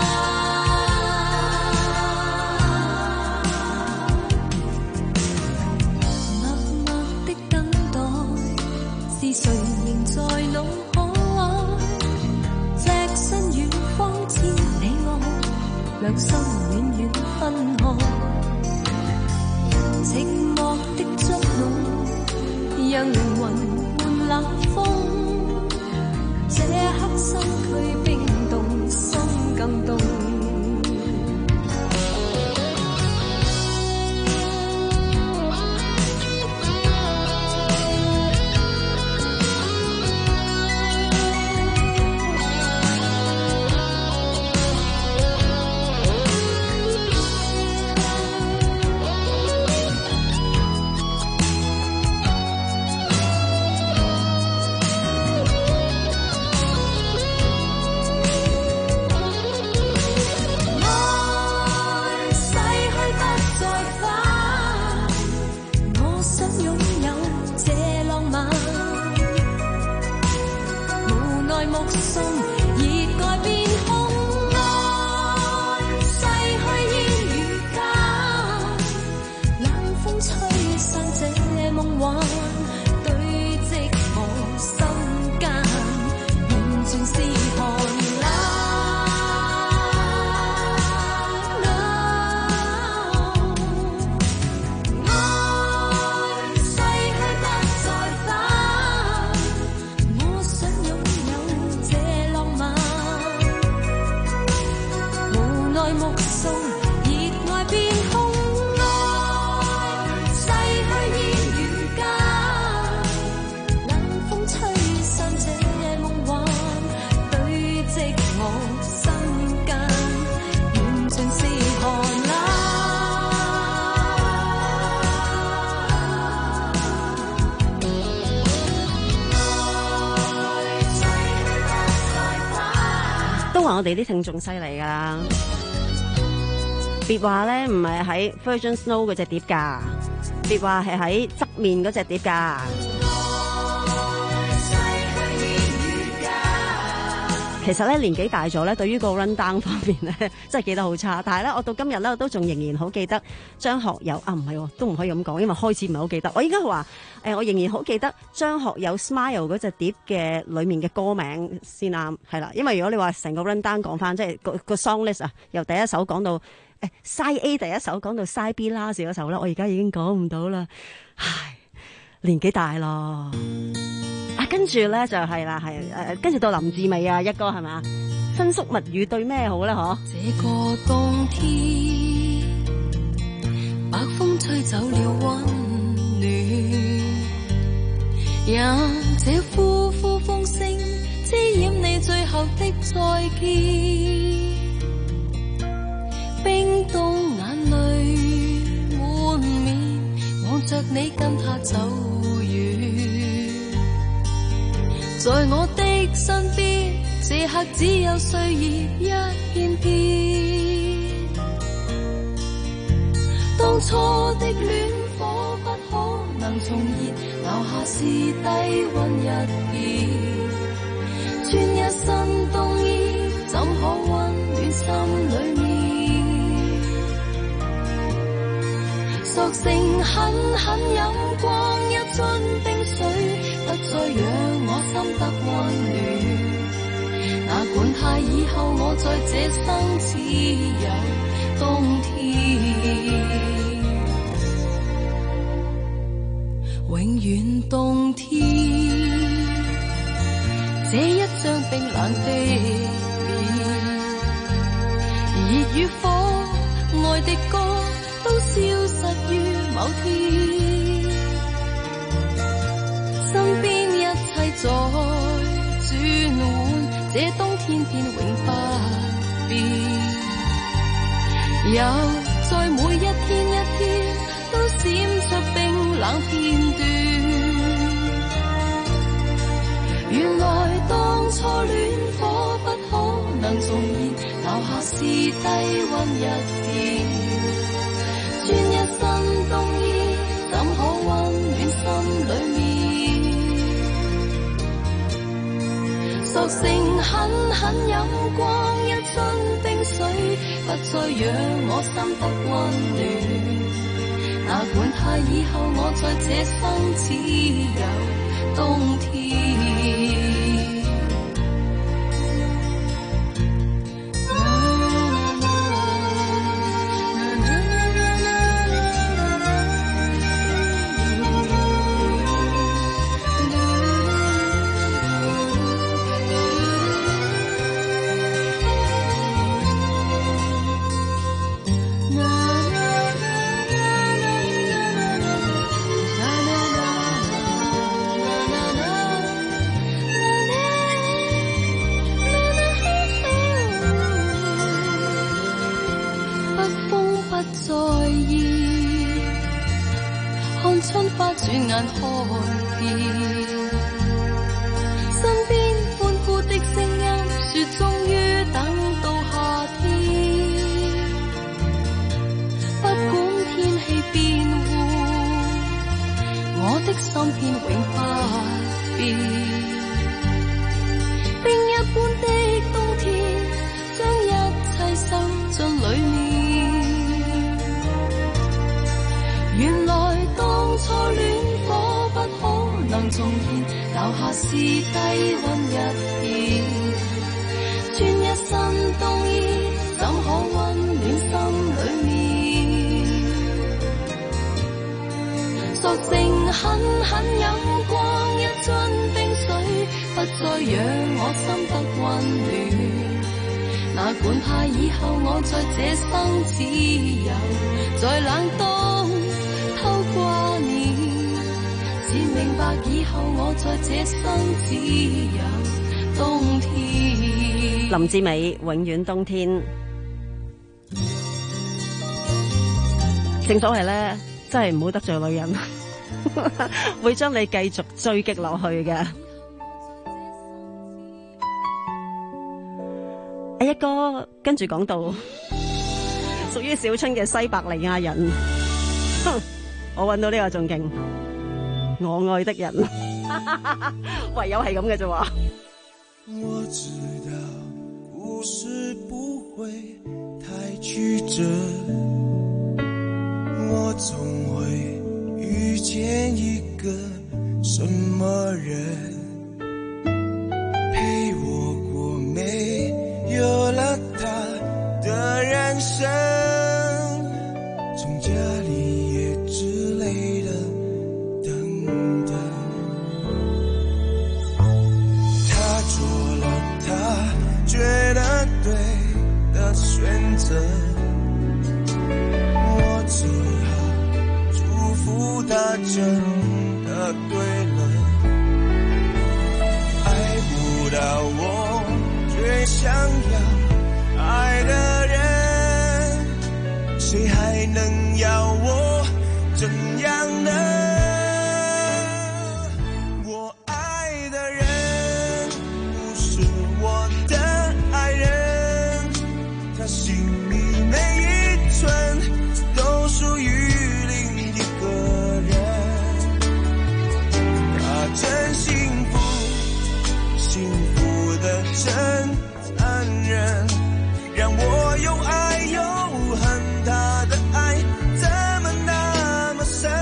默默的等待，是誰仍在腦海？隻身遠方千里外，兩心遠遠分開。 我哋啲聽眾犀利噶啦，別話咧唔係喺 Virgin Snow 嗰隻碟噶，別話係喺側面嗰隻碟噶。其實咧年紀大咗咧，對於個 run down 方面咧，真係記得好差。但係咧，我到今日咧，我都仲仍然好記得張學友啊，唔係，都唔可以咁講，因為開始唔係好記得。我應該話誒，我仍然好記得張學友 Smile 嗰隻碟嘅裡面嘅歌名先啱，係啦。因為如果你話成個 run down 講翻，即係個個 song list 啊，由第一首講到誒 side A 第一首講到 side B last 嗰首咧，我而家已經講唔到啦，唉，年紀大咯。啊，跟住咧就係啦，係誒，跟住到林志美啊，一哥係咪？新宿物語對咩好咧？嗬？ 這個冬天，北風吹走了溫暖，讓這呼呼風聲遮掩你最後的再見，冰凍眼淚滿面，望着你跟他走遠。在我的身邊，這刻只有歲月一片片。當初的戀火不可能重燃，留下是低溫一片。穿一身冬衣，怎可溫暖心裏面？索性狠狠飲光一樽冰水，不再讓我心得溫暖。哪管他以後我在這生只有冬天，永遠冬天。這一張冰冷的臉，熱與火，愛的歌都消失於某天。身邊一切在轉換，這冬天便永不變。又在每一天一天都閃出冰冷片段。原來當初戀火不可能重燃，留下是低溫一片。穿一身冬衣，怎可溫暖心裏面？索性狠狠飲光一樽冰水，不再讓我心得溫暖。哪管他以後我在這生只有冬天。轉眼開遍，身邊歡呼的聲音說終於等到夏天。不管天氣變換，我的心片永不變。冰一般的冬天，將一切收進裡面。原來當初戀火不可能重燃，留下是低溫一片。穿一身冬衣，怎可溫暖心裡面？索性狠狠飲光一樽冰水，不再讓我心得溫暖。哪管他以後我在這生只有在冷冬偷掛念，才明白以後我在這生只有冬天。 林志美永遠冬天。正所謂咧，真係唔好得罪女人，會將你繼續追擊落去嘅。一歌跟住講到屬於小春嘅西伯利亞人，哼，我揾到呢個仲勁，我愛的人，唯有係咁嘅啫喎。 我知道故事不會太曲折，我總會遇見一個什麼人陪我過沒有了他的人生，從家裡也之類的等等，他做了他覺得對的選擇，我只好祝福他真的對了，愛不到我最想要愛的人，誰還能要我怎樣呢？我愛的人不是我的愛人，他心裡每一寸都屬於另一個人，他真幸福，幸福的真殘忍，讓我又愛又恨，他的愛怎麼那麼深？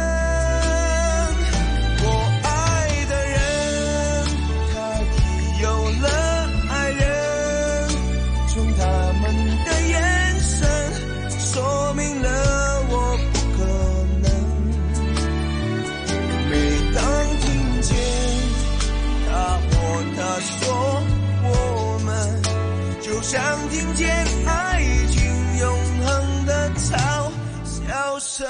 我愛的人，他已有了愛人，從他們的眼神說明了我不可能。每當聽見他或她說我們，就像聽見愛情永恆的嘲笑聲。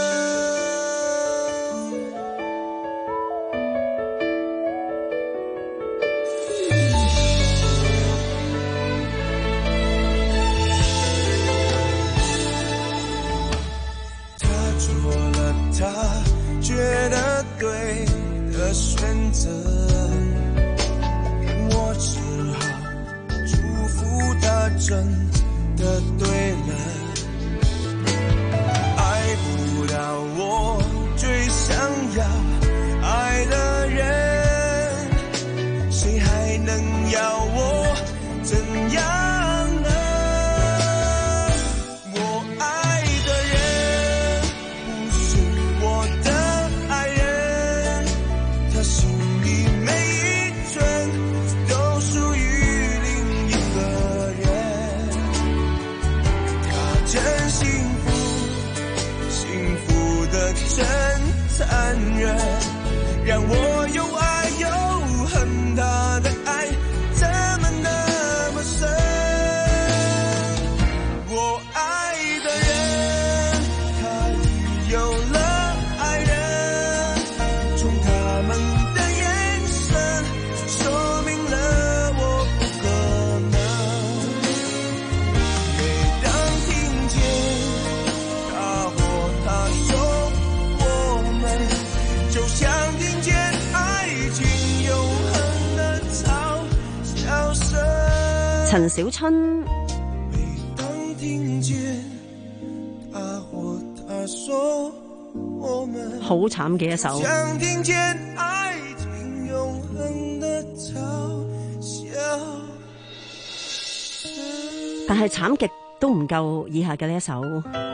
他做了他覺得對的選擇，我只好祝福他真的對了，愛不到我最想要愛的人，誰還能要我怎樣呢？我愛的人不是我的愛人，他心裡每一寸都屬於另一個人，他真幸福，幸福的真殘忍，讓我又愛又恨，他的愛怎麼那麼深？我愛的人，他已有了愛人，從他們的眼神說明了我不可能。每當聽見他或她說我們，就像聽見愛情永恆的嘲笑聲。 陳小春當聽見他或她說我們， 好慘嘅一首， 像聽見愛情永恆的嘲笑聲。 但係慘極都唔夠以下嘅呢一首，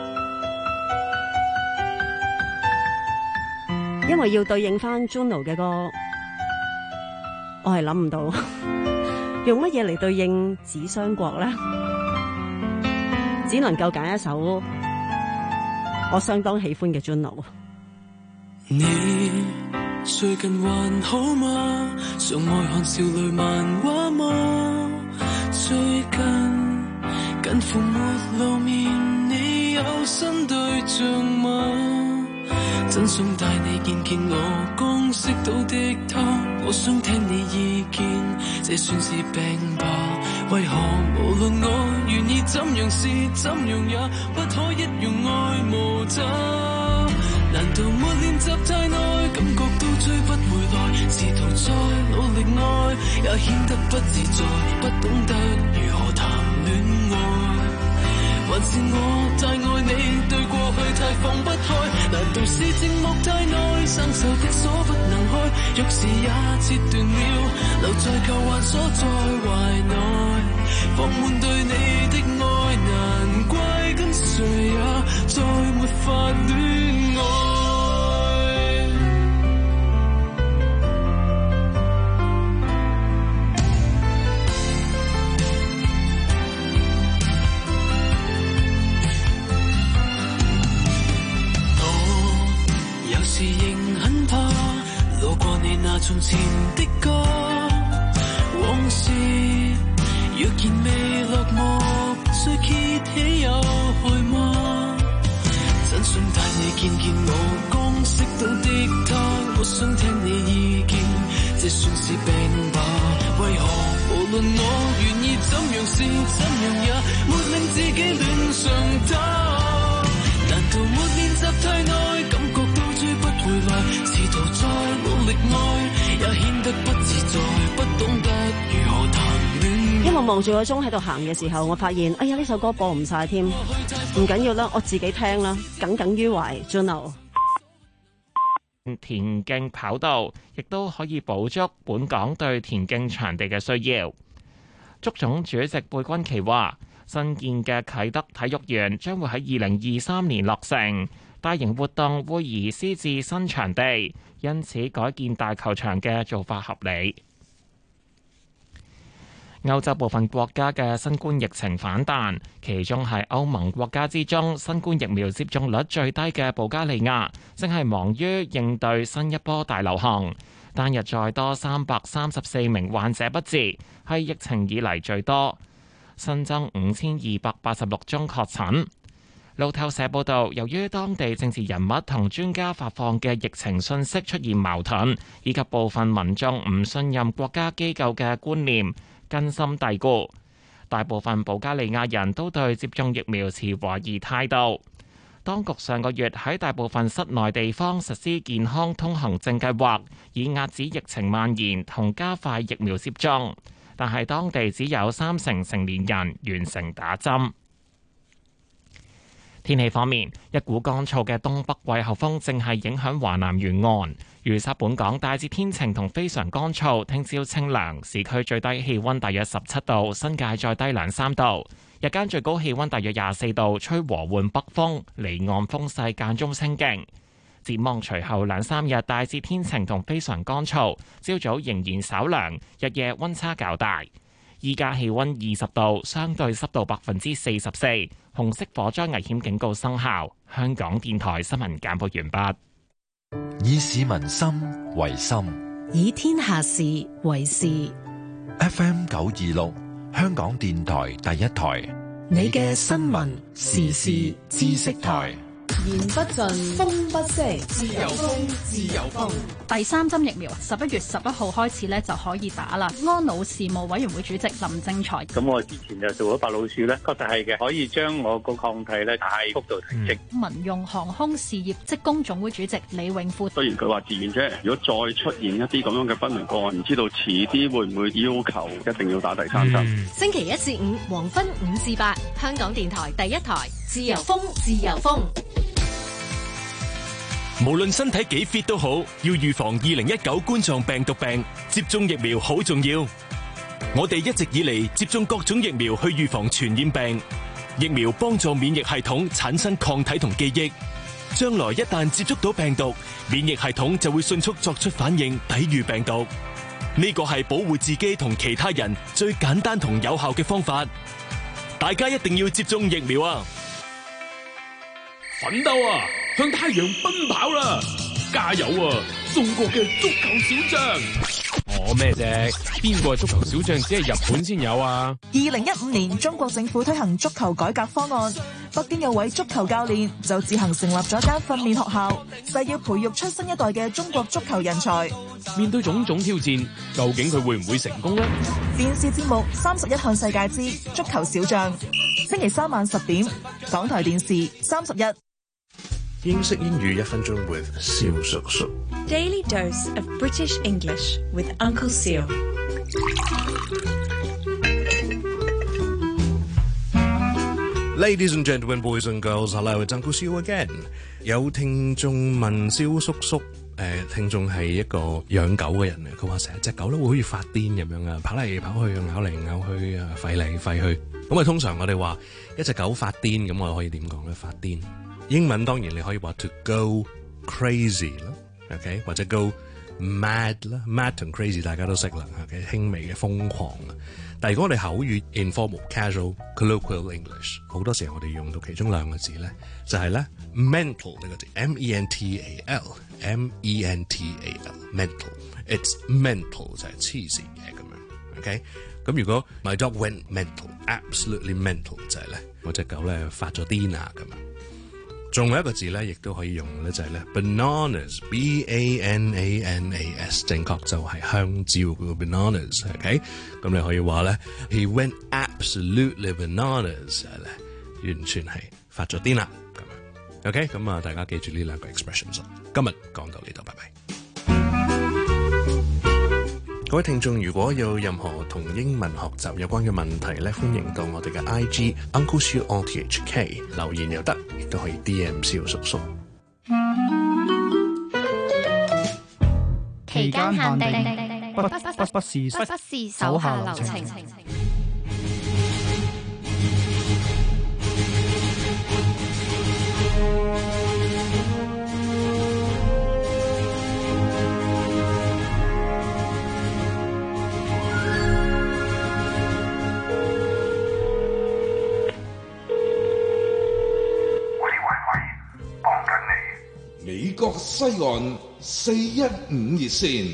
因為要對應翻 Juno 嘅歌，我係諗唔到用乜嘢嚟對應紫雙國呢？只能夠揀一首我相當喜歡嘅 Juno。 你最近還好嗎？常愛看少女漫畫嗎？最近近乎沒露面，你有新對象嗎？真想帶你見見我剛識到的他，我想聽你意見，這算是病吧？為何無論我願意怎樣試怎樣也不可一樣愛無責？難道沒練習太耐，感覺都追不回來，試圖再努力愛也顯得不自在，不懂得如何談戀愛，還是我太愛你，對過去太放不開？難道是寂寞太耐，生鏽的鎖不能開？鑰匙也切斷了，留在舊患鎖在懷內，放滿對你的愛，難怪跟誰也再沒法戀愛。時仍很怕路過你那從前的歌，往事若然未落幕，再揭起有害嗎？真想帶你見見我剛識到的他，我想聽你意見，這算是病吧？為何無論我願意怎樣試怎樣也沒令自己戀上他？難道沒練習太耐，感覺都追不回來，試圖再努力愛，也顯得不自在，不懂得如何談戀愛。 因為望住個鐘喺度行嘅時候，我發現，哎呀呢首歌播唔晒添，唔緊要啦，我自己聽啦，耿耿於懷。Juno 田徑跑道亦都可以補足本港對田徑場地嘅需要。足總主席貝鈞奇話，新建嘅啟德體育園將會喺二零二三年落成，大型活動會移師至新場地，因此改建大球場嘅做法合理。歐洲部分國家嘅新冠疫情反彈，其中係歐盟國家之中新冠疫苗接種率最低嘅保加利亞，正係忙於應對新一波大流行。單日再多三百三十四名患者不治，係疫情以嚟最多。新增五千二百八十六宗確診。路透社報道，由於當地政治人物同專家發放嘅疫情信息出現矛盾，以及部分民眾唔信任國家機構嘅觀念根深蒂固，大部分保加利亞人都對接種疫苗持懷疑態度。當局上個月喺大部分室內地方實施健康通行證計劃，以遏止疫情蔓延同加快疫苗接種，但係當地只有三成成年人完成打針。天氣方面，一股乾燥嘅東北季候風正係影響華南沿岸，預測本港大致天晴同非常乾燥，聽朝清涼，市區最低氣溫大約十七度，新界再低兩三度，日間最高氣溫大約廿四度，吹和緩北風，離岸風勢間中清勁。展望隨後兩三日大致天晴同非常乾燥，朝早仍然稍涼，日夜溫差較大。依家氣溫二十度，相對濕度百分之四十四，紅色火災危險警告生效。香港電台新聞簡報完畢。 以市民心為心， 以天下事為事。 F M 九二六，香港電台第一台， 你嘅新聞時事知識台。言不盡，風不息，自由風，自由風。 第三針疫苗十一月十一號開始咧就可以打啦。安老事務委員會主席林正財， 咁我之前就做咗白老鼠咧，確實係嘅，可以將我個抗體咧大幅度提升。 嗯、民用航空事業職工總會主席李永富， 雖然佢話自願啫，如果再出現一啲咁樣嘅不良個案，唔知道遲啲會唔會要求一定要打第三針。 嗯、星期一至五黃昏五至八，香港電台第一台，自由風，自由風。 無論身體幾 fit 都好，要預防二零一九冠狀病毒病，接種疫苗好重要。我哋一直以嚟接種各種疫苗去預防傳染病，疫苗幫助免疫系統產生抗體同記憶，將來一旦接觸到病毒，免疫系統就會迅速作出反應，抵禦病毒。呢個係保護自己同其他人最簡單同有效嘅方法。大家一定要接種疫苗啊！ 奮鬥啊！向太陽奔跑啦！加油啊！中國嘅足球小將， 我咩啫？邊個係足球小將？只係日本先有啊！ 二零一五年，中國政府推行足球改革方案，北京有位足球教練就自行成立咗間訓練學校，誓要培育出新一代嘅中國足球人才。 面對種種挑戰，究竟佢會唔會成功呢？ 電視節目《三十一項世界之足球小將》，星期三晚十點，港台電視三十一。 英式英語一分鐘 with 蕭叔叔。 Daily dose of British English with Uncle Seal。 Ladies and gentlemen, boys and girls, hello, it's Uncle Siu again. 有聽眾問蕭叔叔，誒、呃、聽眾係一個養狗嘅人啊，佢話成日隻狗咧會好似發癲咁樣啊，跑嚟跑去，咬嚟咬去啊，吠嚟吠去。咁啊，通常我哋話一隻狗發癲，咁我可以點講咧？發癲英文當然你可以話 to go crazy 啦 ，OK， 或者 go mad 啦 ，mad 同 crazy 大家都識啦 ，OK， 輕微嘅瘋狂啊。但係如果我哋口語 informal casual colloquial English， 好多時候我哋用到其中兩個字咧，就係、是、咧 mental 呢個字 ，M E N T A L，M E N T A L，mental，it's mental 就係黐線嘅咁樣 ，OK。咁如果 my dog went mental，absolutely mental 就係咧我隻狗咧發咗癲啊咁樣。仲有一個字咧，亦都可以用咧，就係咧 bananas，B A N A N A S， 正確就係香蕉嗰個 bananas，OK， 咁你可以話咧 he went absolutely bananas， 咧完全係發咗癲啦咁樣 ，OK， 咁啊大家記住呢兩個 expressions， 今日講到呢度，拜拜。各位聽眾，如果有任何同英文學習有關嘅問題咧，歡迎到我哋嘅 I G Uncle Siu O T H K 留言又得，亦都可以 D M 蕭叔叔。 期間限定，不不不不是不是手下留情。 美國西岸四一五熱線，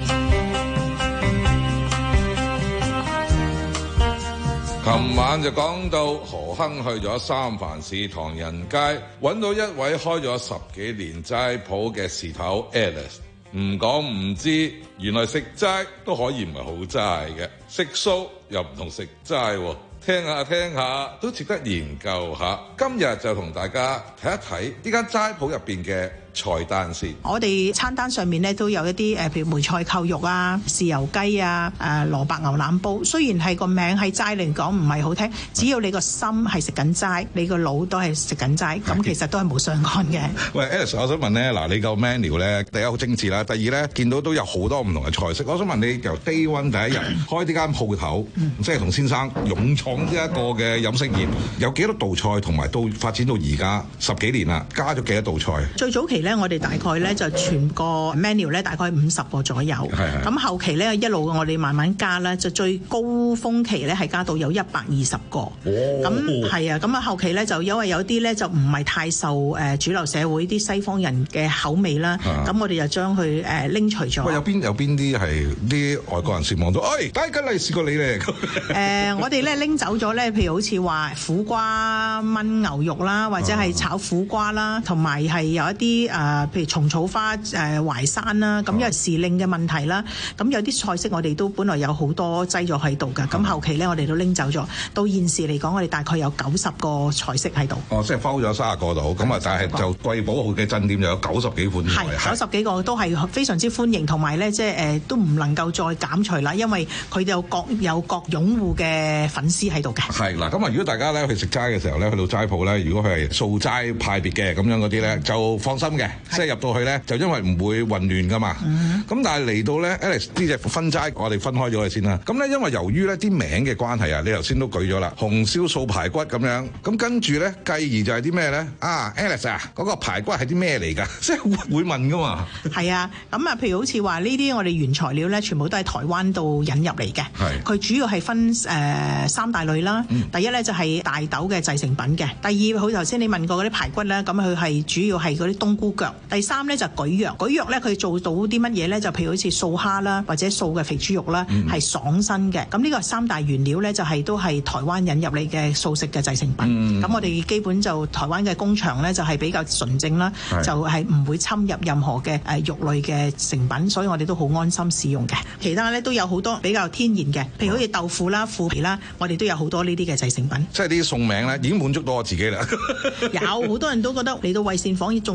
琴晚就講到何亨去咗三藩市唐人街，揾到一位開咗十幾年齋鋪嘅事頭 Alice， 唔講唔知，原來食齋都可以唔係好齋嘅，食素又唔同食齋喎。聽下聽下都值得研究下。今日就同大家睇一睇呢間齋鋪入邊嘅菜單先。 我哋餐單上面咧都有一啲誒，譬如梅菜扣肉啊、豉油雞啊、誒蘿蔔牛腩煲。雖然係個名係齋嚟講唔係好聽，只要你個心係食緊齋，你個腦都係食緊齋，咁其實都係冇相干嘅。 喂 Alice， 我想問咧，嗱你個 menu 咧，第一好精緻啦，第二咧見到都有好多唔同嘅菜式。我想問你由 day one 第一日開呢間鋪頭，即係同先生勇闖呢一個嘅飲食業，有幾多道菜，同埋到發展到而家十幾年啦，加咗幾多道菜？最早期咧，我哋大概咧就全個 menu 咧大概五十個左右。係係。咁後期咧一路我哋慢慢加啦，就最高峰期咧係加到有一百二十個。哦。咁係啊，咁啊後期咧就因為有啲咧就唔係太受誒主流社會啲西方人嘅口味啦，咁、啊、我哋就將佢誒拎除咗。喂，有邊有邊啲係啲外國人士望到？哎，大家嚟試過你咧。誒、呃，我哋咧拎走咗咧，譬如好似話苦瓜炆牛肉啦，或者係炒苦瓜啦，同埋係有一啲誒、呃，譬如蟲草花誒、呃、淮山啦，咁因為時令嘅問題啦，咁有啲菜式我哋都本來有好多擠咗喺度㗎，咁後期咧我哋都拎走咗。到現時嚟講，我哋大概有九十個菜式喺度。哦，即係包咗三十個度，咁啊，但係就貴寶號嘅鎮店就有九十幾款。係九十幾個都係非常之歡迎，同埋咧即係誒都唔能夠再減除啦，因為佢哋有各有各擁護嘅粉絲喺度嘅。係嗱，咁啊，如果大家咧去食齋嘅時候咧，去到齋鋪咧，如果佢係素齋派別嘅咁樣嗰啲咧，就放心嘅，即係入到去咧，就因為唔會混亂噶嘛。咁、嗯、但係嚟到咧 Alice 呢隻分齋，我哋分開咗佢先啦。咁咧因為由於咧啲名嘅關係啊，你頭先都舉咗啦，紅燒素排骨咁樣，咁跟住咧繼而就係啲咩咧？啊 Alice 啊，嗰、嗰個排骨係啲咩嚟㗎？即係會會問㗎嘛。係啊，咁啊，譬如好似話呢啲我哋原材料咧，全部都係台灣度引入嚟嘅。係。佢主要係分誒、呃、三大類啦。嗯、第一咧就係、是、大豆嘅製成品嘅。第二，好似頭先你問過嗰啲排骨咧，咁佢係主要係嗰啲冬菇腳。第三咧就係蒟蒻，蒟蒻咧佢做到啲乜嘢咧？就譬如好似素蝦啦，或者素嘅肥豬肉啦，係、嗯、爽身嘅。咁呢個三大原料咧，就係、是、都係台灣引入嚟嘅素食嘅製成品。咁、嗯、我哋基本就台灣嘅工場咧，就係、是、比較純正啦，就係、是、唔會侵入任何嘅誒肉類嘅成品，所以我哋都好安心使用嘅。其他咧都有好多比較天然嘅，譬如好似豆腐啦、腐皮啦，我哋都有好多呢啲嘅製成品。即係啲餸名咧，已經滿足到我自己啦。有好多人都覺得嚟到惠善坊仲有素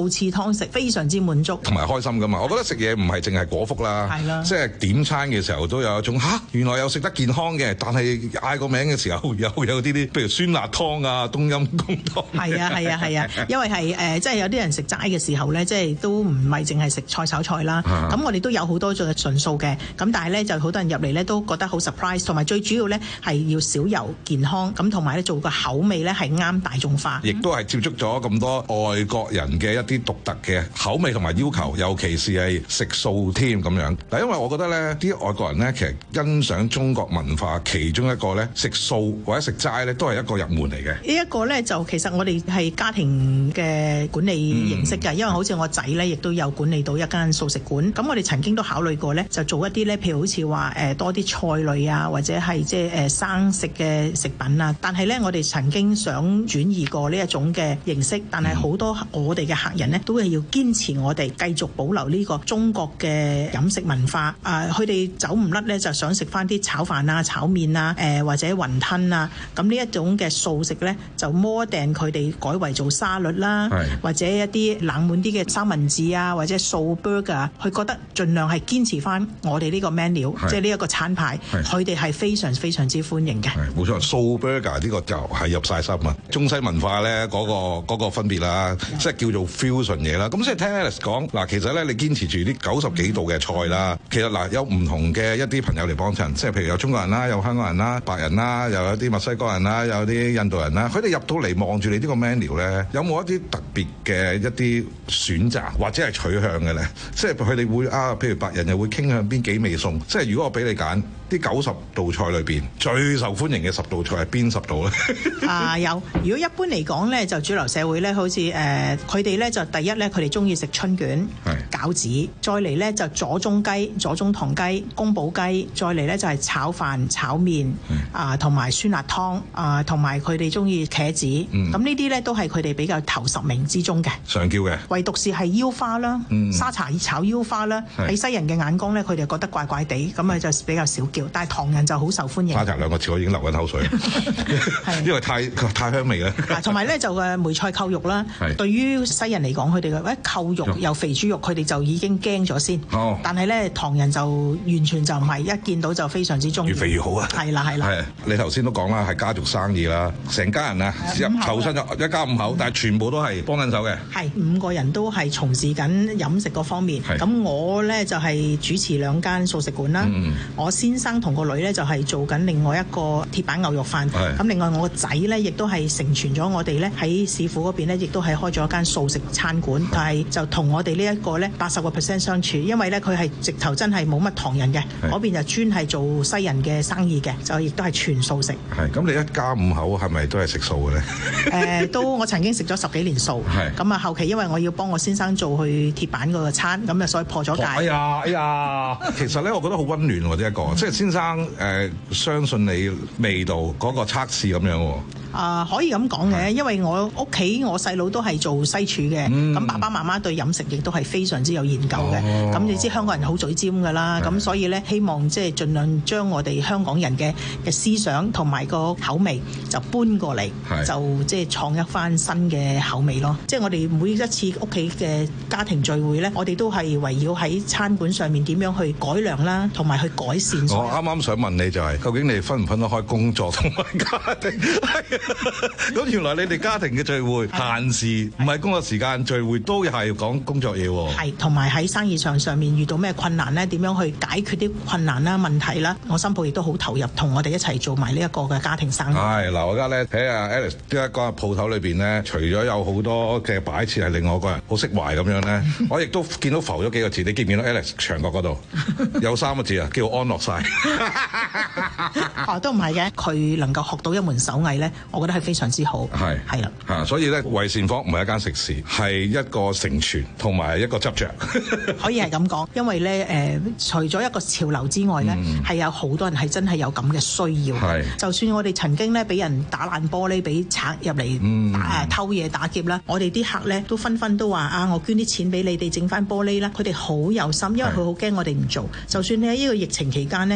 數次湯食，非常之滿足同埋開心噶嘛。我覺得食嘢唔係淨係果腹啦， 係啦， 即係點餐嘅時候都有一種嚇，原來有食得健康嘅，但係嗌個名嘅時候有有啲啲，譬如酸辣湯啊、冬陰功湯。 係啊係啊係啊，因為係誒、呃，即係有啲人食齋嘅時候咧，即係都唔係淨係食菜炒菜啦。咁、啊、我哋都有好多種純素嘅，咁但係咧就好多人入嚟咧都覺得好 surprise， 同埋最主要咧係要少油健康，咁同埋咧做個口味咧係啱大眾化。 亦都係接觸咗咁多外國人嘅一啲獨特嘅口味同埋要求，尤其是係食素添咁樣。嗱，因為我覺得咧啲外國人咧其實欣賞中國文化，其中一個咧食素或者食齋咧都係一個入門嚟嘅。 呢一個咧就其實我哋係家庭嘅管理形式㗎、嗯，因為好似我仔咧亦都有管理到一間素食館。咁我哋曾經都考慮過咧，就做一啲咧，譬如好似話誒多啲菜類啊，或者係即係誒生食嘅食品啊。但係咧，我哋曾經想轉移過呢一種嘅形式，但係好多我哋嘅客人咧都係要堅持我哋繼續保留呢個中國嘅飲食文化。啊、呃，佢哋走唔甩咧，就想食翻啲炒飯啊、炒麵啊，誒、呃、或者雲吞啊。咁呢一種嘅素食咧，就 more than 佢哋改為做沙律啦，或者一啲冷門啲嘅三文治啊，或者素 burger， 佢覺得盡量係堅持翻我哋呢個 menu， 即係呢一個餐牌，佢哋係非常非常之歡迎嘅。 冇錯，素 burger 呢個就係入晒心啊！中西文化咧嗰、嗰個嗰個分別啦，即係叫做 fusion 嘢啦。咁即係聽 Alice 講嗱，其實咧你堅持住啲九十幾度嘅菜啦，其實嗱有唔同嘅一啲朋友嚟幫襯，即係譬如有中國人啦，有香港人啦，白人啦，又有啲墨西哥人啦，有啲印度人啦，佢哋入到嚟望住你呢個 menu 咧，有冇一啲特別嘅一啲選擇或者係取向嘅咧？即係佢哋會啊，譬如白人又會傾向邊幾味餸？即係如果我俾你揀，啲九十道菜裏邊最受歡迎嘅十道菜係邊十道咧？ 啊有，如果一般嚟講咧，就主流社會咧，好似誒佢哋咧就第一咧，佢哋中意食春卷、餃子，再嚟咧就左宗雞、左宗棠雞、宮保雞，再嚟咧就係炒飯、炒麵啊，同埋酸辣湯啊，同埋佢哋中意茄子。咁、嗯、呢啲咧都係佢哋比較頭十名之中嘅上叫嘅。 唯獨是係腰花啦、嗯，沙茶炒腰花啦，喺西人嘅眼光咧，佢哋覺得怪怪地，咁啊就比較少叫。但係唐人就好受歡迎。 沙茶兩個字我已經流緊口水，因為太太香味啦。 同埋咧就誒梅菜扣肉啦，對於西人嚟講，佢哋嘅一扣肉又肥豬肉，佢哋就已經驚咗先。哦、但係咧唐人就完全就唔係，一見到就非常之中意。 越肥越好啊！ 係啦係啦。係你頭先都講啦，係家族生意啦，成家人啊入頭身就一家五口，嗯、但係全部都係幫緊手嘅。係五個人都係從事緊飲食嗰方面。咁我咧就係、是、主持兩間素食館啦、嗯。我先生同個女咧就係、是、做緊另外一個鐵板牛肉飯。咁另外我個仔咧亦都係承傳咗我哋咧喺市府嗰邊咧，亦都係開咗一間素食餐館。但係就同我哋呢一個咧八十個 percent 相處，因為咧佢係直頭真係冇乜唐人嘅，嗰邊就專係做西人嘅生意嘅，就亦都係全素食。係咁，你一家五口係咪都係食素嘅咧？誒、呃，都我曾經食咗十幾年素。係咁啊，後期因為我要幫我先生做去鐵板嗰個餐，咁啊所以破咗戒。哎呀哎呀，其實咧我覺得好溫暖喎，呢一個、嗯、即係先生誒、呃、相信你味道嗰個測試咁樣喎。啊、呃，可以咁講嘅，因為我屋企我細佬都係做西廚嘅，咁、嗯、爸爸媽媽對飲食亦都係非常之有研究嘅。咁、哦、你知香港人好嘴尖㗎啦，咁所以咧希望即係盡量將我哋香港人嘅嘅思想同埋個口味就搬過嚟，就即係創一番新嘅口味咯。即係我哋每一次屋企嘅家庭聚會咧，我哋都係圍繞喺餐館上面點樣去改良啦，同埋去改善。我啱啱想問你就係、是，究竟你分唔分得開工作同埋家庭？咁原來你哋家庭嘅聚會閒時唔係工作時間聚會，都係講工作嘢喎。係，同埋喺生意場上面遇到咩困難咧？點樣去解決啲困難啦、問題啦？我新抱亦都好投入，同我哋一齊做埋呢一個嘅家庭生意。係嗱，我而家咧睇下 Alice 呢一個鋪頭裏邊咧，除咗有好多嘅擺設係令我個人好釋懷咁樣咧，我亦都見到浮咗幾個字。你見唔見到 Alice 牆角嗰度有三個字啊？叫安樂晒。哦，都唔係嘅，佢能夠學到一門手藝咧，我覺得係非常之好。係係啦，嚇，所以咧惠善坊唔係一間食肆，係一個承傳同埋一個執着。可以係咁講，因為咧誒、呃，除咗一個潮流之外咧，係、嗯、有好多人係真係有咁嘅需要。係，就算我哋曾經咧俾人打爛玻璃，俾賊入嚟、嗯、打偷嘢打劫啦，我哋啲客咧都紛紛都話啊，我捐啲錢俾你哋整翻玻璃啦。佢哋好有心，因為佢好驚我哋唔做。就算你喺呢個疫情期間咧，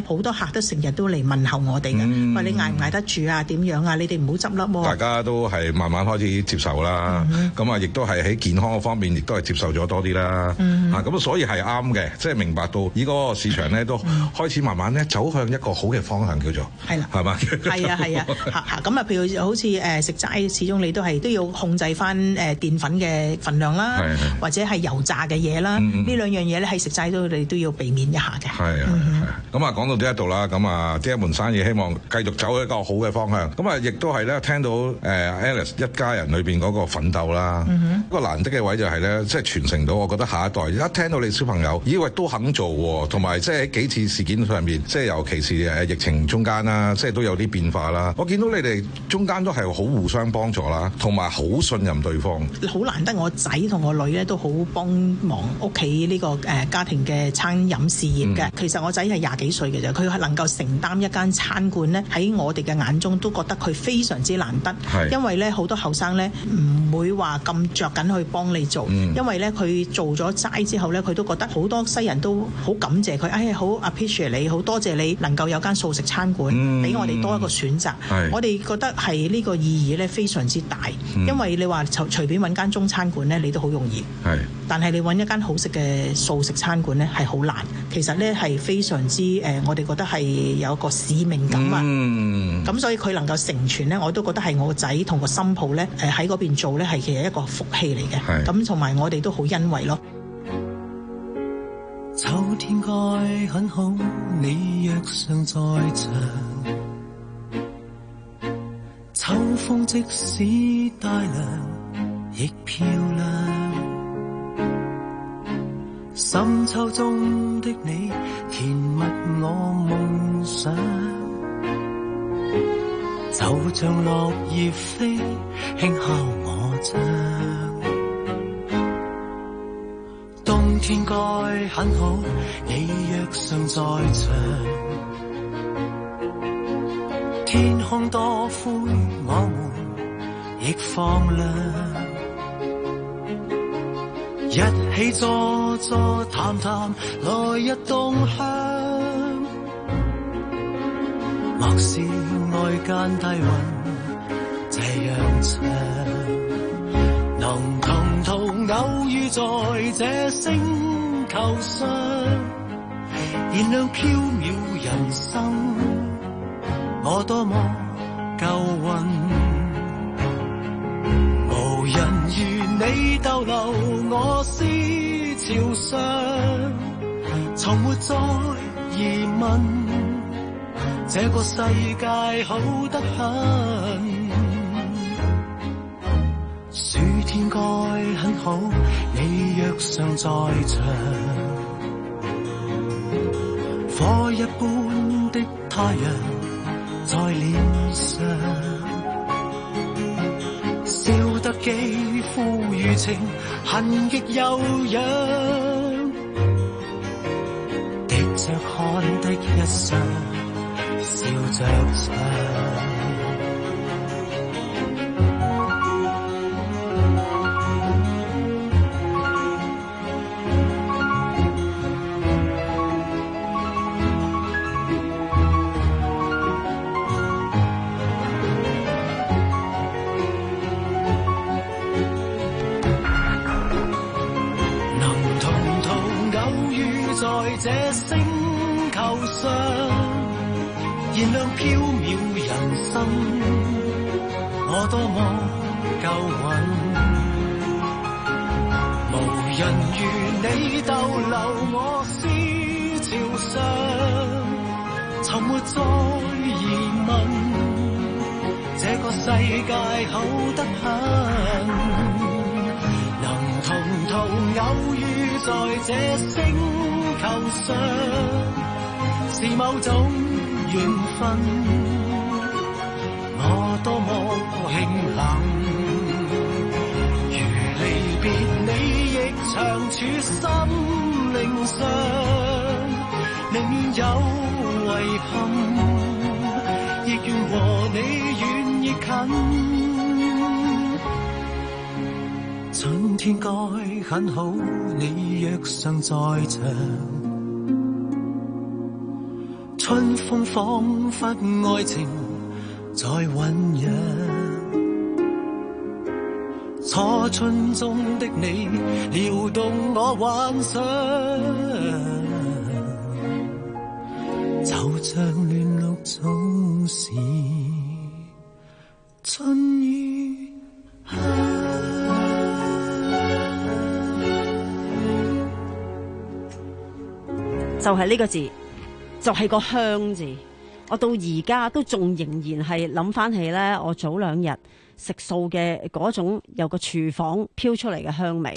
好多客都成日都嚟問候我哋嘅，話、嗯、你捱唔捱得住啊？點樣啊？你哋唔好執笠喎。 大家都係慢慢開始接受啦，咁啊亦都係喺健康方面亦都係接受咗多啲啦，嗯、啊咁所以係啱嘅，即係明白到依個市場咧都開始慢慢咧走向一個好嘅方向叫做係啦，係嘛？ 係啊係啊，嚇咁啊，譬如好似誒食齋，始終你都係都要控制翻誒澱粉嘅份量啦，或者係油炸嘅嘢啦，呢、嗯、兩樣嘢咧喺食齋都你都要避免一下嘅。係啊，咁啊講到呢一度啦，咁啊呢一門生意希望繼續走一個好嘅方向，咁啊亦都係咧聽到誒 Alice 一家人裏邊嗰個奮鬥啦，一、嗯、個難得嘅位就係咧，即係傳承到，我覺得下一代一聽到你小朋友，以為都肯做喎，同埋即係喺幾次事件上面，即係尤其是誒疫情中間啦，即係都有啲變化啦。我見到你哋中間都係好互相幫助啦，同埋好信任對方。 好難得我仔同我女咧都好幫忙屋企呢個誒家庭嘅餐飲事業嘅、嗯。其實我仔係廿幾歲嘅啫，佢係能夠承擔一間餐館咧，喺我哋嘅眼中都覺得佢非常之難得。因為咧好多後生咧唔會話咁着緊去幫你做，嗯、因為咧佢做咗齋之後咧，佢都覺得好多西人都好感謝佢，哎好 appreciate 你，好多謝你能夠有間素食餐館俾、嗯、我哋多一個選擇。我哋覺得係呢個意義咧非常之大，嗯、因為你話隨隨便揾間中餐館咧，你都好容易。係，但係你揾一間好食嘅素食餐館咧係好難。其實咧係非常之誒、呃，我哋覺得係有一個使命感啊。咁、嗯、所以佢能夠成全咧，我都覺得係我個仔同個新抱咧誒喺嗰邊做咧係其實一個福氣嚟嘅。咁同埋我哋都好欣慰咯。 秋天該很好，你若尚在場，秋風即使帶涼亦漂亮，深秋中的你甜蜜我夢想，就像落葉飛輕敲我窗，冬天該很好，你若尚在場，天空多灰我們亦放亮，一起坐坐談談來日動向，莫視外間低溫這樣長，能同途偶遇在這星球上，燃亮飄渺人生，我多麼夠運，無人如你逗留我思潮上，從沒再疑問，這個世界好得很，暑天該很好，你若尚在場，火一般的太陽在臉上，笑得肌膚如情，痕極悠揚，滴着汗的一雙，笑着唱。這星球上燃亮飄渺人生，我多麼夠運，無人如你逗留我思潮上，從沒再疑問，這個世界好得很，能同途偶遇在這星球上，是某種緣分，我多麼慶幸，如離別你亦長駐心靈上，寧願有遺憾，亦願和你遠亦近，春天該很好，你若尚在場， 春風仿佛愛情在醞釀，初春中的你撩動我幻想，就像亂綠總是春與夏。 就係呢個字，就係、是、個香字。我到而家都仲仍然係諗翻起咧，我早兩日食素嘅嗰種有個廚房飄出嚟嘅香味。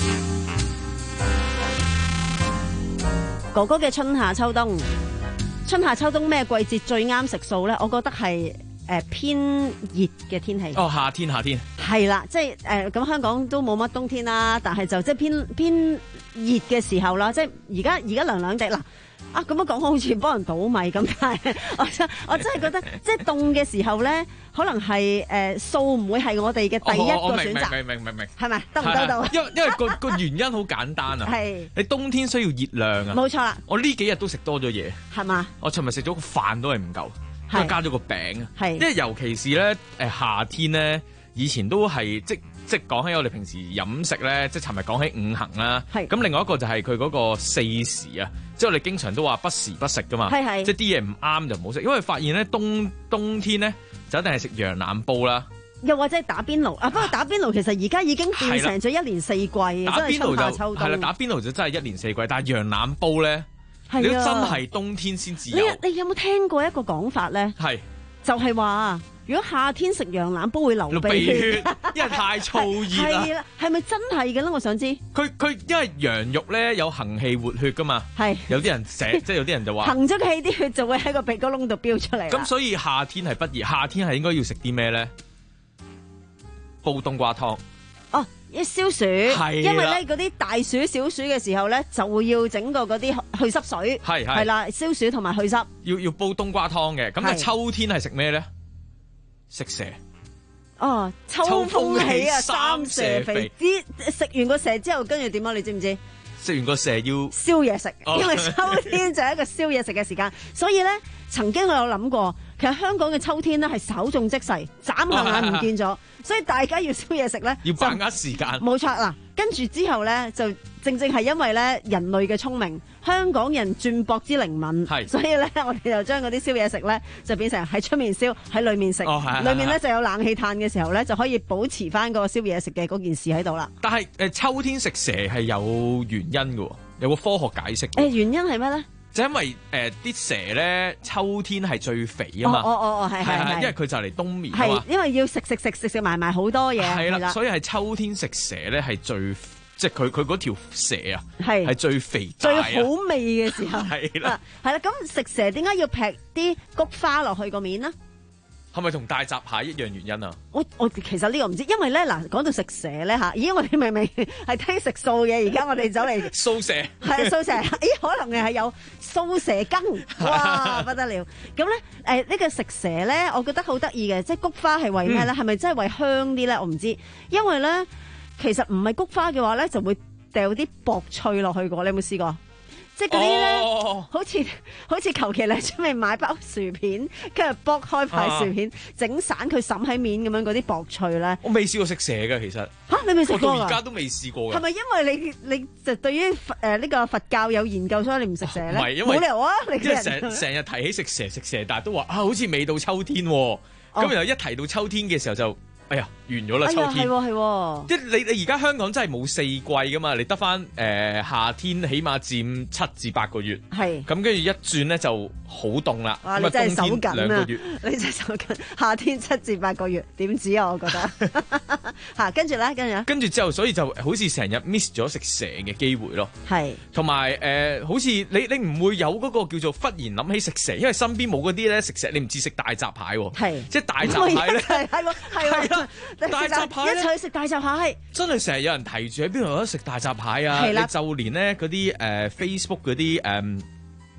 哥哥嘅春夏秋冬，春夏秋冬咩季節最啱食素咧？我覺得係誒、呃、偏熱嘅天氣。 哦，夏天夏天係啦，即係誒咁香港都冇乜冬天啦，但係就即係偏偏熱嘅時候啦，即係而家而家涼涼地嗱。啊，咁樣講好似幫人倒米咁，但係我真我真係覺得，即係凍嘅時候咧，可能係誒素唔會係我哋嘅第一個選擇。 明明明明， 係咪得唔得到？ 因為因為個個原因好簡單啊， 係你冬天需要熱量啊， 冇錯啦。 我呢幾日都食多咗嘢， 係嘛？ 我尋日食咗個飯都係唔夠，再加咗個餅， 係， 因為尤其是咧誒夏天咧，以前都係即。即係講起我哋平時飲食咧，即係尋日講起五行啦，咁另外一個就係佢嗰個四時啊，即係我哋經常都話不時不食噶嘛， 係係即係啲嘢唔啱就唔好食，因為發現咧冬冬天咧就一定係食羊腩煲啦， 又或者係打邊爐啊。不過打邊爐其實而家已經變成咗一年四季， 打邊爐就係啦，打邊爐就真係一年四季，但係羊腩煲咧，你都真係冬天先至有。 你你有冇聽過一個講法咧？ 係就係話。如果夏天食羊腩煲會流鼻血， 因為太燥熱啦。 係啦，係咪真係嘅咧？我想知。 佢佢因為羊肉咧有行氣活血噶嘛，係有啲人寫，即係有啲人就話行咗氣啲血就會喺個鼻哥窿度飆出嚟。 咁所以夏天係不熱，夏天係應該要食啲咩咧？煲冬瓜湯。 哦，一消暑，因為咧嗰啲大暑小暑嘅時候咧，就會要整個嗰啲去濕水，係係啦，消暑同埋去濕。 要要煲冬瓜湯嘅，咁就秋天係食咩咧？食蛇哦，秋風起啊，三蛇肥。啲食完個蛇之後，跟住點啊？你知唔知？ 食完個蛇要燒嘢食， 哦、 因為秋天就係一個燒嘢食嘅時間。所以咧，曾經我有諗過，其實香港嘅秋天咧係稍縱即逝，眨下眼唔見咗。所以大家要燒嘢食咧， 要把握時間。 冇錯啦，跟住之後咧，就正正係因為咧人類嘅聰明。香港人轉博之靈敏，所以咧我哋就將嗰啲燒嘢食咧就變成喺出面燒，喺裏面食， 哦、 裏面咧就有冷氣嘆嘅時候咧就可以保持翻個燒嘢食嘅嗰件事喺度啦。 但係誒秋天食蛇係有原因嘅，有個科學解釋。 誒原因係咩咧？ 就因為誒啲、呃、蛇咧秋天係最肥啊嘛。 哦哦哦，係係係， 因為佢就嚟冬眠啊嘛。 係因為要食食食食食埋埋好多嘢。 係啦，所以係秋天食蛇咧係最。即係佢佢嗰條蛇啊，係係最肥大最好味嘅時候， 係啦， 係啦。咁食蛇點解要劈啲菊花落去個面呢？ 係咪同大閘蟹一樣原因啊？ 我我其實呢個唔知，因為咧嗱，講到食蛇咧吓，咦，我哋明明係聽食素嘅，而家我哋走嚟素蛇， 係素蛇，咦，可能係有素蛇羹，哇，不得了！咁咧誒呢個食蛇咧，我覺得好得意嘅，即係菊花係為咩咧？係咪真係為香啲咧？我唔知，因為咧。其實唔係菊花嘅話咧，就會掉啲薄脆落去嘅。你有冇試過？即係嗰啲咧，好似好似求其嚟出面買包薯片，跟住剝開塊薯片，整、啊、散佢滲喺面咁樣嗰啲薄脆咧。 我未試過食蛇嘅，其實吓、啊、你未食過？ 我到而家都未試過嘅。 係咪因為你你就對於誒呢個佛教有研究，所以你唔食蛇咧？唔係，因為冇理由啊！你即係成成日提起食蛇食蛇，但係都話啊，好似未到秋天喎。咁、哦、然後一提到秋天嘅時候就。哎呀，完咗啦！秋天係係， 即係你你而家香港真係冇四季噶嘛？你得翻誒夏天，起碼佔七至八個月。係咁，跟住一轉咧就好凍啦。 哇！你真係手緊啊！ 兩個月你真係手緊。夏天七至八個月，點止啊？我覺得嚇，跟住咧，跟住咧， 跟住之後，所以就好似成日 miss 咗食蛇嘅機會咯。係，同埋誒，好似你你唔會有嗰個叫做忽然諗起食蛇，因為身邊冇嗰啲咧食蛇，你唔似食大閘蟹喎。係，即係大閘蟹咧，係係係係。大閘蟹一齊去食大閘蟹， 真係成日有人提住喺邊度有得食大閘蟹啊！你就連咧嗰啲誒 Facebook 嗰啲誒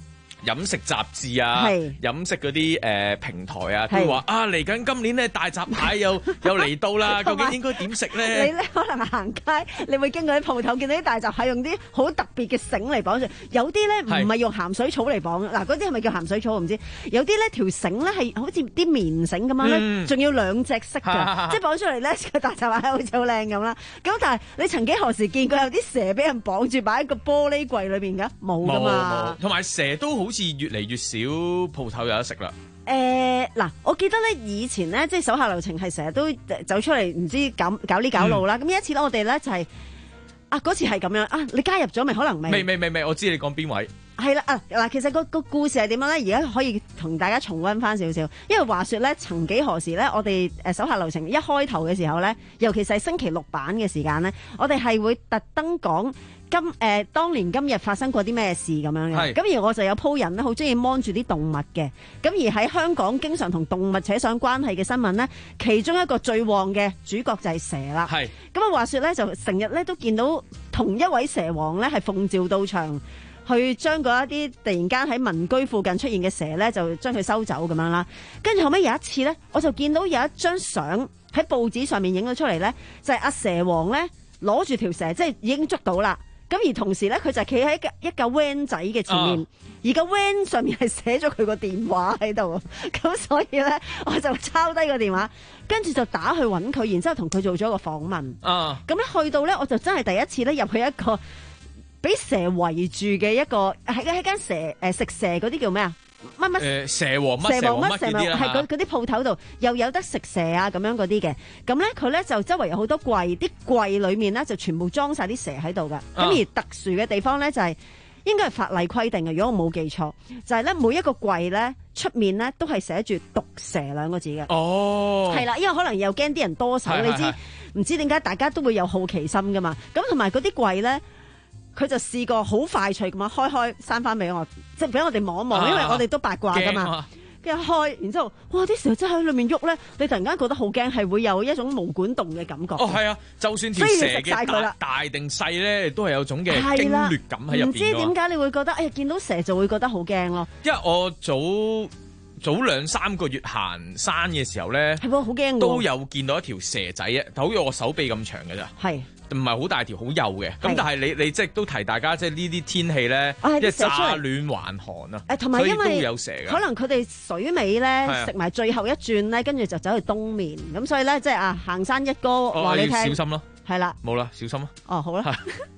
飲食雜誌啊、飲食嗰啲誒平台啊，都話啊嚟緊今年咧大閘蟹又又嚟到啦，究竟應該點食咧？ 你咧可能行街，你會經過啲鋪頭，見到啲大閘蟹用啲好特別嘅繩嚟綁住，有啲咧唔係用鹹水草嚟綁，嗱嗰啲係咪叫鹹水草我唔知，有啲咧條繩咧係好似啲棉繩咁樣咧，仲、嗯、要兩隻色嘅，即係綁出嚟咧個大閘蟹好似好靚咁啦。咁但係你曾幾何時見過有啲蛇俾人綁住擺喺個玻璃櫃裏邊㗎？冇㗎嘛。同埋蛇都好似越嚟越少鋪頭有得食啦。 誒嗱、呃，我記得咧以前咧，即係手下留情係成日都走出嚟，唔知搞搞呢搞路啦。咁、嗯、一次咧，我哋咧就係、是、啊嗰次係咁樣啊，你加入咗未？可能未。 未未未未，我知你講邊位。 係啦啊嗱，其實個個故事係點樣咧？而家可以同大家重溫翻少少，因為話說咧，曾幾何時咧，我哋誒手下留情一開頭嘅時候咧，尤其是係星期六版嘅時間咧，我哋係會特登講。今誒、呃、當年今日發生過啲咩事咁樣嘅，咁而我就有鋪人咧，好中意 mon 住啲動物嘅，咁而喺香港經常同動物扯上關係嘅新聞呢，其中一個最旺嘅主角就係蛇啦。係咁啊，話說咧就成日咧都見到同一位蛇王咧係奉召到場，去將嗰一啲突然間喺民居附近出現嘅蛇咧，就將佢收走咁樣啦。跟住後尾有一次咧，我就見到有一張相喺報紙上面影咗出嚟咧，就係、是、阿蛇王咧攞住條蛇，即係已經捉到啦。咁而同時咧，佢就企喺一架 van 仔嘅前面，啊、而個 van 上面係寫咗佢個電話喺度，咁所以咧，我就抄低個電話，跟住就打去揾佢，然之後同佢做咗個訪問。啊，咁一去到咧，我就真係第一次咧入去一個俾蛇圍住嘅一個喺喺間蛇誒、呃、食蛇嗰啲叫咩啊？乜乜誒蛇王乜蛇王乜嗰啲啦， 係嗰嗰啲鋪頭度又有得食蛇啊咁樣嗰啲嘅，咁咧佢咧就周圍有好多櫃，啲櫃裏面咧就全部裝晒啲蛇喺度噶。咁、啊、而特殊嘅地方咧就係、是、應該係法例規定嘅，如果我冇記錯，就係、是、咧每一個櫃咧出面咧都係寫住毒蛇兩個字嘅。哦，係啦，因為可能又驚啲人多手，你知唔知點解大家都會有好奇心噶嘛？咁同埋嗰啲櫃咧。佢就試過好快脆咁樣開開閂翻俾我，即係俾我哋望一望，因為我哋都八卦噶嘛。跟住開，然之後，哇！啲蛇真係喺裏面喐咧，你突然間覺得好驚，係會有一種毛管動嘅感覺。 哦，係啊，就算條蛇嘅大大定細咧，都係有種嘅驚慄感喺入邊。唔知點解你會覺得，哎呀，見到蛇就會覺得好驚咯。 因為我早早兩三個月行山嘅時候咧， 係喎，好驚， 都有見到一條蛇仔啊，好似我手臂咁長嘅咋。係。唔係好大條，好幼嘅。咁但係你你即係都提大家，即係呢啲天氣咧，即係乍暖還寒啊。誒，同埋因為有蛇嘅， 可能佢哋水尾咧食埋最後一轉咧，跟住就走去冬眠。咁所以咧，即係啊，行山一哥話你聽， 小心咯。 係啦， 冇啦，小心啊。 哦，好啦。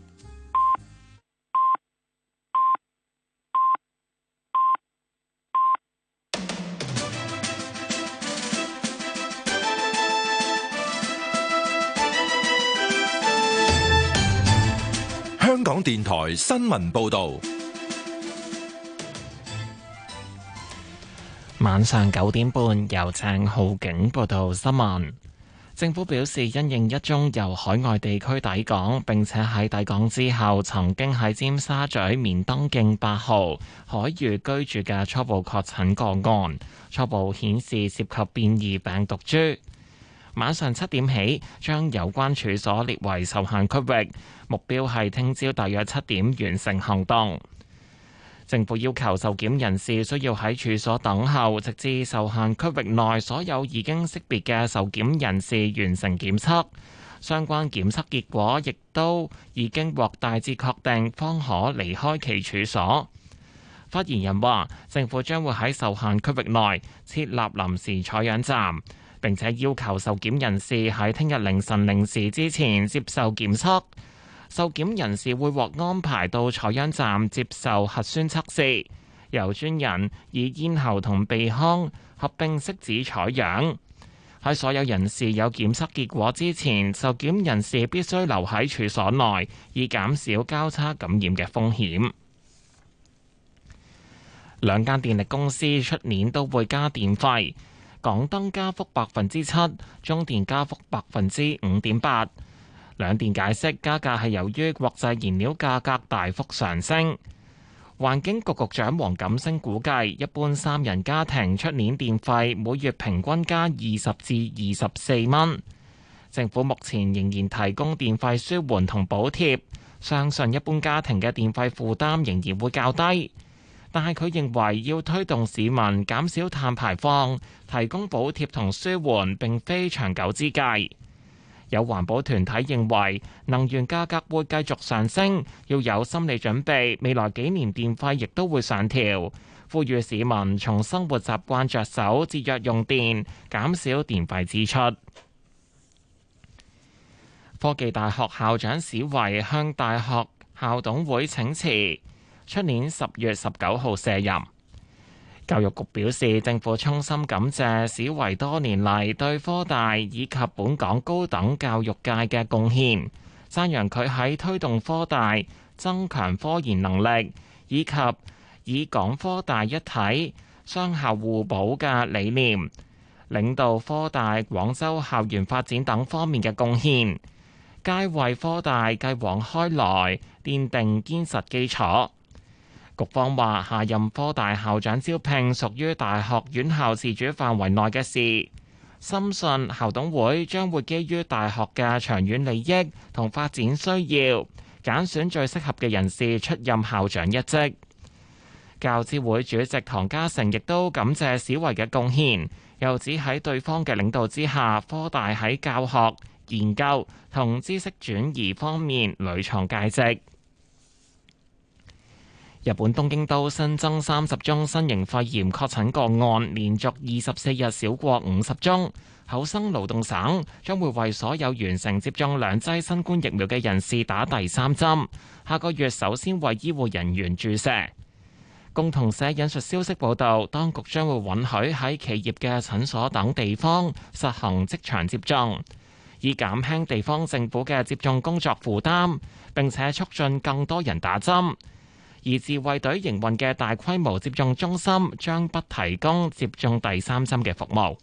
香港電台新聞報道， 晚上九點半由鄭浩景報道新聞。政府表示，因應一宗由海外地區抵港，並且喺抵港之後曾經喺尖沙咀棉登徑八號海域居住嘅初步確診個案，初步顯示涉及變異病毒株。晚上七點起，將有關處所列為受限區域，目標係聽朝大約七點完成行動。政府要求受檢人士需要喺處所等候，直至受限區域內所有已經識別嘅受檢人士完成檢測，相關檢測結果亦都已經獲大致確定，方可離開其處所。發言人話，政府將會喺受限區域內設立臨時採樣站，並且要求受檢人士喺聽日凌晨零時之前接受檢測。受檢人士會獲安排到採樣站接受核酸測試，由專人以咽喉同鼻腔合併拭子採樣。喺所有人士有檢測結果之前，受檢人士必須留喺處所內，以減少交叉感染嘅風險。兩間電力公司出年都會加電費。港燈加幅百分之七，中電加幅百分之五點八。兩電解釋加價係由於國際燃料價格大幅上升。環境局局長黃錦星估計，一般三人家庭出年電費每月平均加二十至二十四蚊。政府目前仍然提供電費舒緩同補貼，相信一般家庭嘅電費負擔仍然會較低。 但係佢認為要推動市民減少碳排放，提供補貼同舒緩並非長久之計。有環保團體認為能源價格會繼續上升，要有心理準備，未來幾年電費亦都會上調。呼籲市民從生活習慣着手，節約用電，減少電費支出。科技大學校長史維向大學校董會請辭，出年十月十九號卸任。教育局表示，政府衷心感謝史維多年嚟對科大以及本港高等教育界嘅貢獻，讚揚佢喺推動科大增強科研能力，以及以港科大一體、雙校互補嘅理念，領導科大廣州校園發展等方面嘅貢獻，皆為科大繼往開來奠定堅實基礎。局方話，下任科大校長招聘屬於大學院校自主範圍內嘅事，深信校董會將會基於大學嘅長遠利益同發展需要，揀選最適合嘅人士出任校長一職。教資會主席唐家成亦都感謝史維嘅貢獻，又指喺對方嘅領導之下，科大喺教學、研究同知識轉移方面屢創佳績。日本東京都新增三十宗新型肺炎確診個案，連續二十四日少過五十宗。厚生勞動省將會為所有完成接種兩劑新冠疫苗嘅人士打第三針，下個月首先為醫護人員注射。共同社引述消息報道，當局將會允許喺企業嘅診所等地方實行即場接種，以減輕地方政府嘅接種工作負擔，並且促進更多人打針。而自衛隊營運嘅大規模接種中心將不提供接種第三針嘅服務。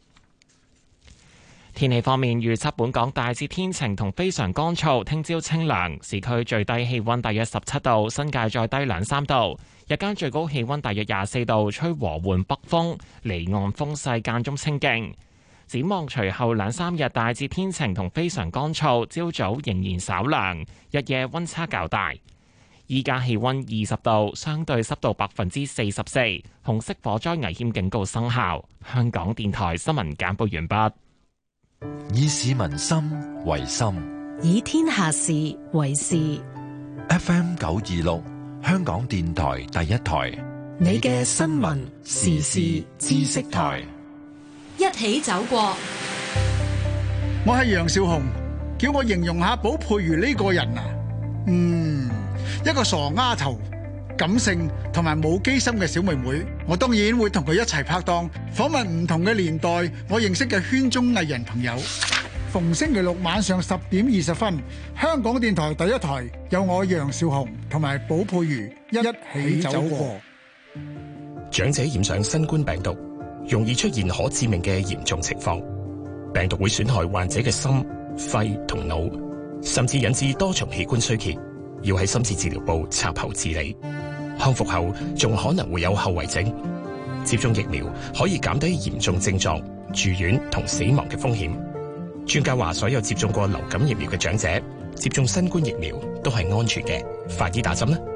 天氣方面，預測本港大致天晴同非常乾燥，聽朝清涼，市區最低氣溫大約十七度，新界再低兩三度。日間最高氣溫大約廿四度，吹和緩北風，離岸風勢間中清勁。展望隨後兩三日大致天晴同非常乾燥，朝早仍然稍涼，日夜溫差較大。依家氣溫二十度，相對濕度百分之四十四，紅色火災危險警告生效。香港電台新聞簡報完畢。 以市民心為心， 以天下事為事。 F M 九二六，香港電台第一台， 你嘅新聞時事知識台，一起走過。 我係楊少紅，叫我形容下寶佩如呢個人啊，嗯。一個傻丫頭，感性同埋冇機心嘅小妹妹，我當然會同佢一齊拍檔，訪問唔同嘅年代我認識嘅圈中藝人朋友。逢星期六晚上十點二十分，香港電台第一台有我楊少雄同埋寶佩如一起走過。 長者染上新冠病毒，容易出現可致命嘅嚴重情況，病毒會損害患者嘅心、肺同腦，甚至引致多重器官衰竭。要喺深切治療部插喉治理，康復後仲可能會有後遺症。接種疫苗可以減低嚴重症狀、住院同死亡嘅風險。專家話，所有接種過流感疫苗嘅長者接種新冠疫苗都係安全嘅，快啲打針啦！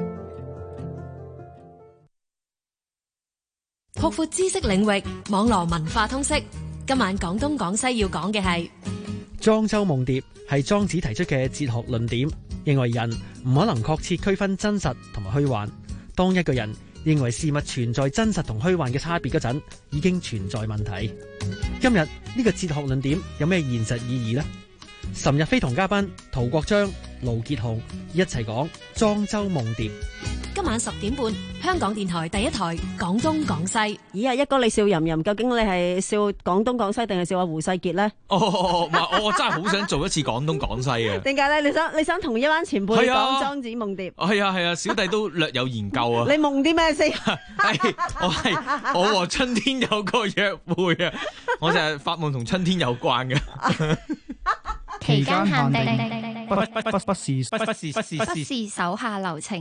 擴闊知識領域，網絡文化通識。今晚廣東廣西要講嘅係莊周夢蝶，係莊子提出嘅哲學論點。認為人唔可能確切區分真實同埋虛幻。當一個人認為事物存在真實同虛幻嘅差別嗰陣，已經存在問題。今日呢個哲學論點有咩現實意義呢？岑日飛同嘉賓陶國章、盧傑雄一齊講莊周夢蝶。 今晚十點半，香港電台第一台廣東廣西。 咦啊，一哥你笑吟吟，究竟你係笑廣東廣西定係笑阿胡世傑呢？ 哦，唔係，我真係好想做一次廣東廣西嘅。 點解咧？你想你想同一班前輩講莊子夢蝶？ 係啊係啊，小弟都略有研究啊。 你夢啲咩先？ 係我係我和春天有個約會啊！我就係發夢同春天有關嘅。 期間限定， 不不不不不是不不是不是不是手下留情。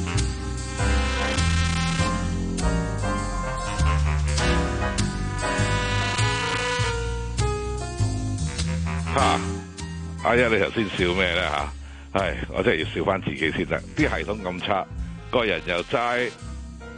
吓，阿一你頭先笑咩咧吓？唉，我真係要笑翻自己先得。啲系統咁差，個人又齋，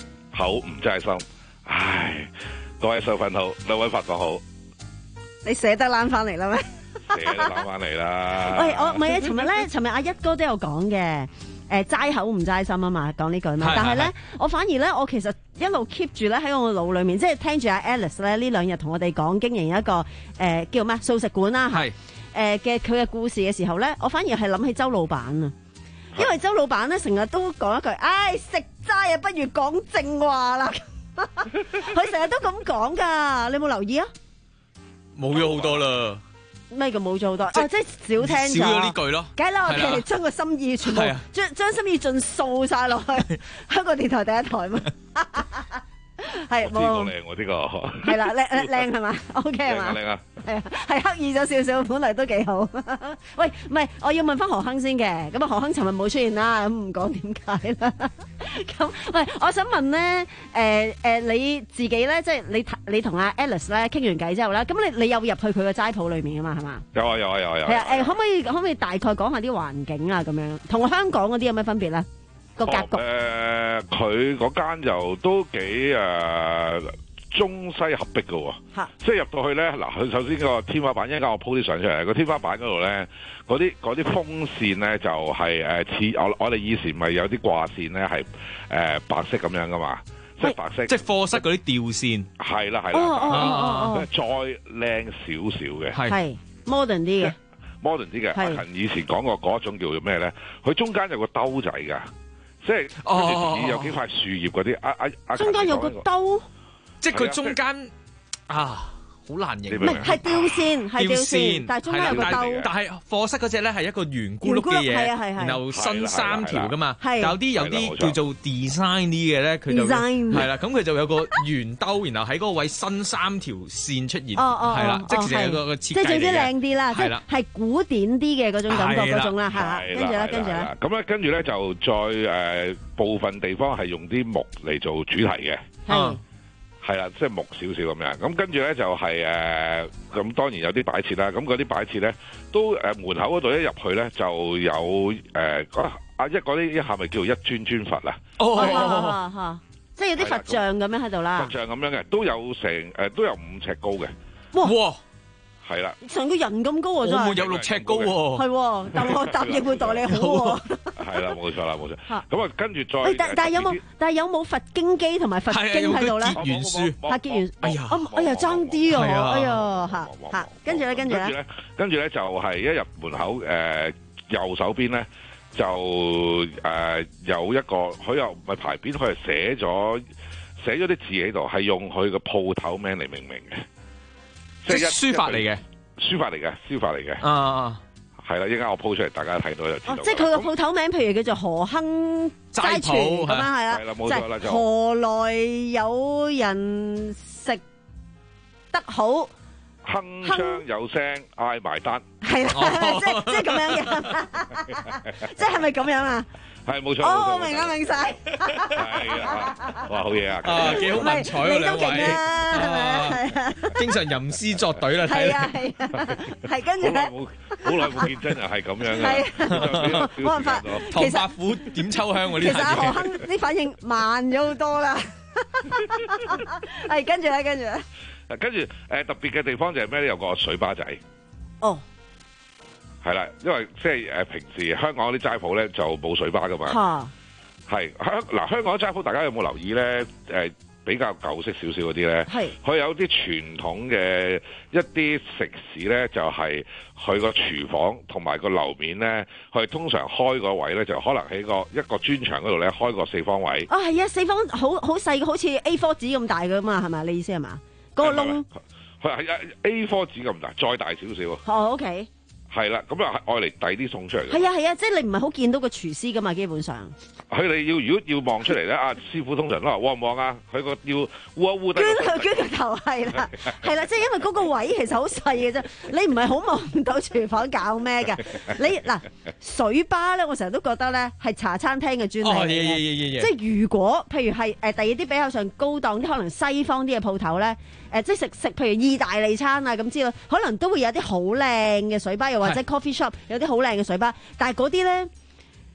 口唔齋心。唉，各位秀芬好，兩位發覺好， 你捨得攬翻嚟啦咩？ 捨得攬翻嚟啦。 喂，我唔係啊，尋日咧，尋日阿一哥都有講嘅。誒齋口唔齋心啊嘛，講呢句嘛。但係咧，我反而咧，我其實一路 keep 住咧喺我腦裏面，即係聽住阿 Alice 咧呢兩日同我哋講經營一個誒、呃、叫咩素食館啦，係誒嘅佢嘅故事嘅時候咧，我反而係諗起周老闆啊，因為周老闆咧成日都講一句，唉食齋啊，不如講正話啦。佢成日都咁講㗎，你有冇留意啊？ 冇咗好多啦。 咩叫冇做好多？哦，即係少聽咗， 少咗呢句咯。 梗係啦，我哋將個心意全部將將心意盡掃晒落去香港電台第一台嘛。係冇好靚喎呢個。 係啦，靚靚靚係嘛 ？O K 係嘛？ 靚啊！ 係啊，係刻意咗少少，本嚟都幾好。喂，唔係，我要問翻何亨先嘅。咁啊，何亨尋日冇出現啦，咁唔講點解啦。咁，喂，我想問咧，誒、呃、誒、呃，你自己咧，即係你你同阿 Alice 咧傾完偈之後咧，咁你你有入去佢嘅齋鋪裏面啊嘛，係嘛？ 有啊有啊有啊有。 係啊，誒，可唔可以可唔可以大概講下啲環境啊？咁樣同香港嗰啲有咩分別咧？個格局？誒、 哦，佢嗰間就都幾誒。呃中西合璧嘅喎，即係入到去咧，嗱，佢首先個天花板，一陣間我鋪啲相出嚟，個天花板嗰度咧，嗰啲嗰啲風扇咧就係誒似我我哋以前咪有啲掛線咧係誒白色咁樣噶嘛，即係白色， 即係課室嗰啲吊線， 係啦係啦， 哦哦哦再靚少少嘅， 係 modern 啲嘅 ，modern 啲嘅，阿陳以前講過嗰一種叫做咩咧？佢中間有個兜仔㗎，即係跟住有幾塊樹葉嗰啲，阿阿阿中間有個兜。 即係佢中間啊，好難形容。 唔係，係吊線，係吊線，但係中間有個兜。 但係課室嗰隻咧係一個圓咕碌嘅嘢，然後伸三條噶嘛。有啲有啲叫做 design 啲嘅咧，佢就係啦。咁佢就有個圓兜，然後喺嗰個位伸三條線出現。 哦哦， 係啦，即係個個設計嚟嘅。 即係總之靚啲啦，即係係古典啲嘅嗰種感覺嗰種啦，係。跟住咧，跟住咧。 咁咧，跟住咧就再誒部分地方係用啲木嚟做主題嘅。 係。 係啦，即係木少少咁樣，咁跟住咧就係、是、誒，咁、呃、當然有啲擺設啦，咁嗰啲擺設咧都誒、呃、門口嗰度一入去咧就有誒，啊一嗰啲一下咪叫做一尊尊佛啦， 哦，哦哦即係有啲佛像咁樣喺度啦， 佛像咁樣嘅都有成誒、呃、都有五尺高嘅， 哇！ 係啦， 成個人咁高啊，真係， 我有六尺高喎， 係，但我答應會待你好喎， 係啦，冇錯啦，冇錯，咁啊跟住再， 喂，但但係有冇，但係有冇佛經機同埋佛經喺度咧？ 結緣書， 嚇結緣， 哎呀， 哎呀爭啲啊，哎呀嚇嚇，跟住咧，跟住咧， 跟住咧就係一入門口誒右手邊咧就誒有一個，佢又唔係牌匾，佢係寫咗寫咗啲字喺度，係用佢個鋪頭名嚟命名嘅。 即係書法嚟嘅， 書法嚟嘅，書法嚟嘅。 啊， 係啦，一陣間我 po 出嚟，大家睇到就知道。 哦，即係佢個鋪頭名，譬如叫做何亨齋傳咁樣，係啦， 係啦，冇錯啦，就何來有人食得好？ 鏗鏘有聲嗌埋單。 係啦，即係即係咁樣嘅，即係係咪咁樣啊？ 係冇錯， 哦，明啊，明晒。 係啊，哇，好嘢啊！ 啊，幾好文采喎兩位， 係咪？係啊， 經常吟詩作對啦， 係啊係啊，係跟住咧， 好耐冇見真人係咁樣嘅， 係冇辦法。 唐伯虎點秋香嗰啲， 其實阿何亨啲反應慢咗好多啦。係跟住咧，跟住咧， 跟住誒特別嘅地方就係咩咧？有個水吧仔。 哦。 係啦，因為即係誒平時香港啲齋鋪咧就冇水吧噶嘛，係香嗱香港啲齋鋪大家有冇留意咧？誒、呃、比較舊式少少嗰啲咧，佢有啲傳統嘅一啲食肆咧，就係佢個廚房同埋個樓面咧，佢通常開個位咧就可能喺個一個磚牆嗰度咧開個四方位。 哦，係啊，四方好好細，好似 A 四 紙咁大噶嘛，係咪？你意思係嘛？嗰、那個窿佢係 A 四 紙咁大，再大少少。 哦 ，OK。 係啦，咁啊，愛嚟遞啲餸出嚟嘅。 係啊係啊，即係你唔係好見到個廚師噶嘛，基本上。 佢哋要如果要望出嚟咧，啊師傅通常都話望唔望啊？佢個要烏一烏低。 捐佢捐個頭係啦，係啦，即係因為嗰個位其實好細嘅啫，你唔係好望到廚房搞咩嘅。你嗱水吧咧，我成日都覺得咧係茶餐廳嘅專利嚟嘅。即係如果譬如係誒第二啲比較上高檔啲，可能西方啲嘅鋪頭咧。誒、呃、即係食食，譬如意大利餐啊咁之類，可能都會有啲好靚嘅水吧，又或者 coffee shop 有啲好靚嘅水吧，但係嗰啲咧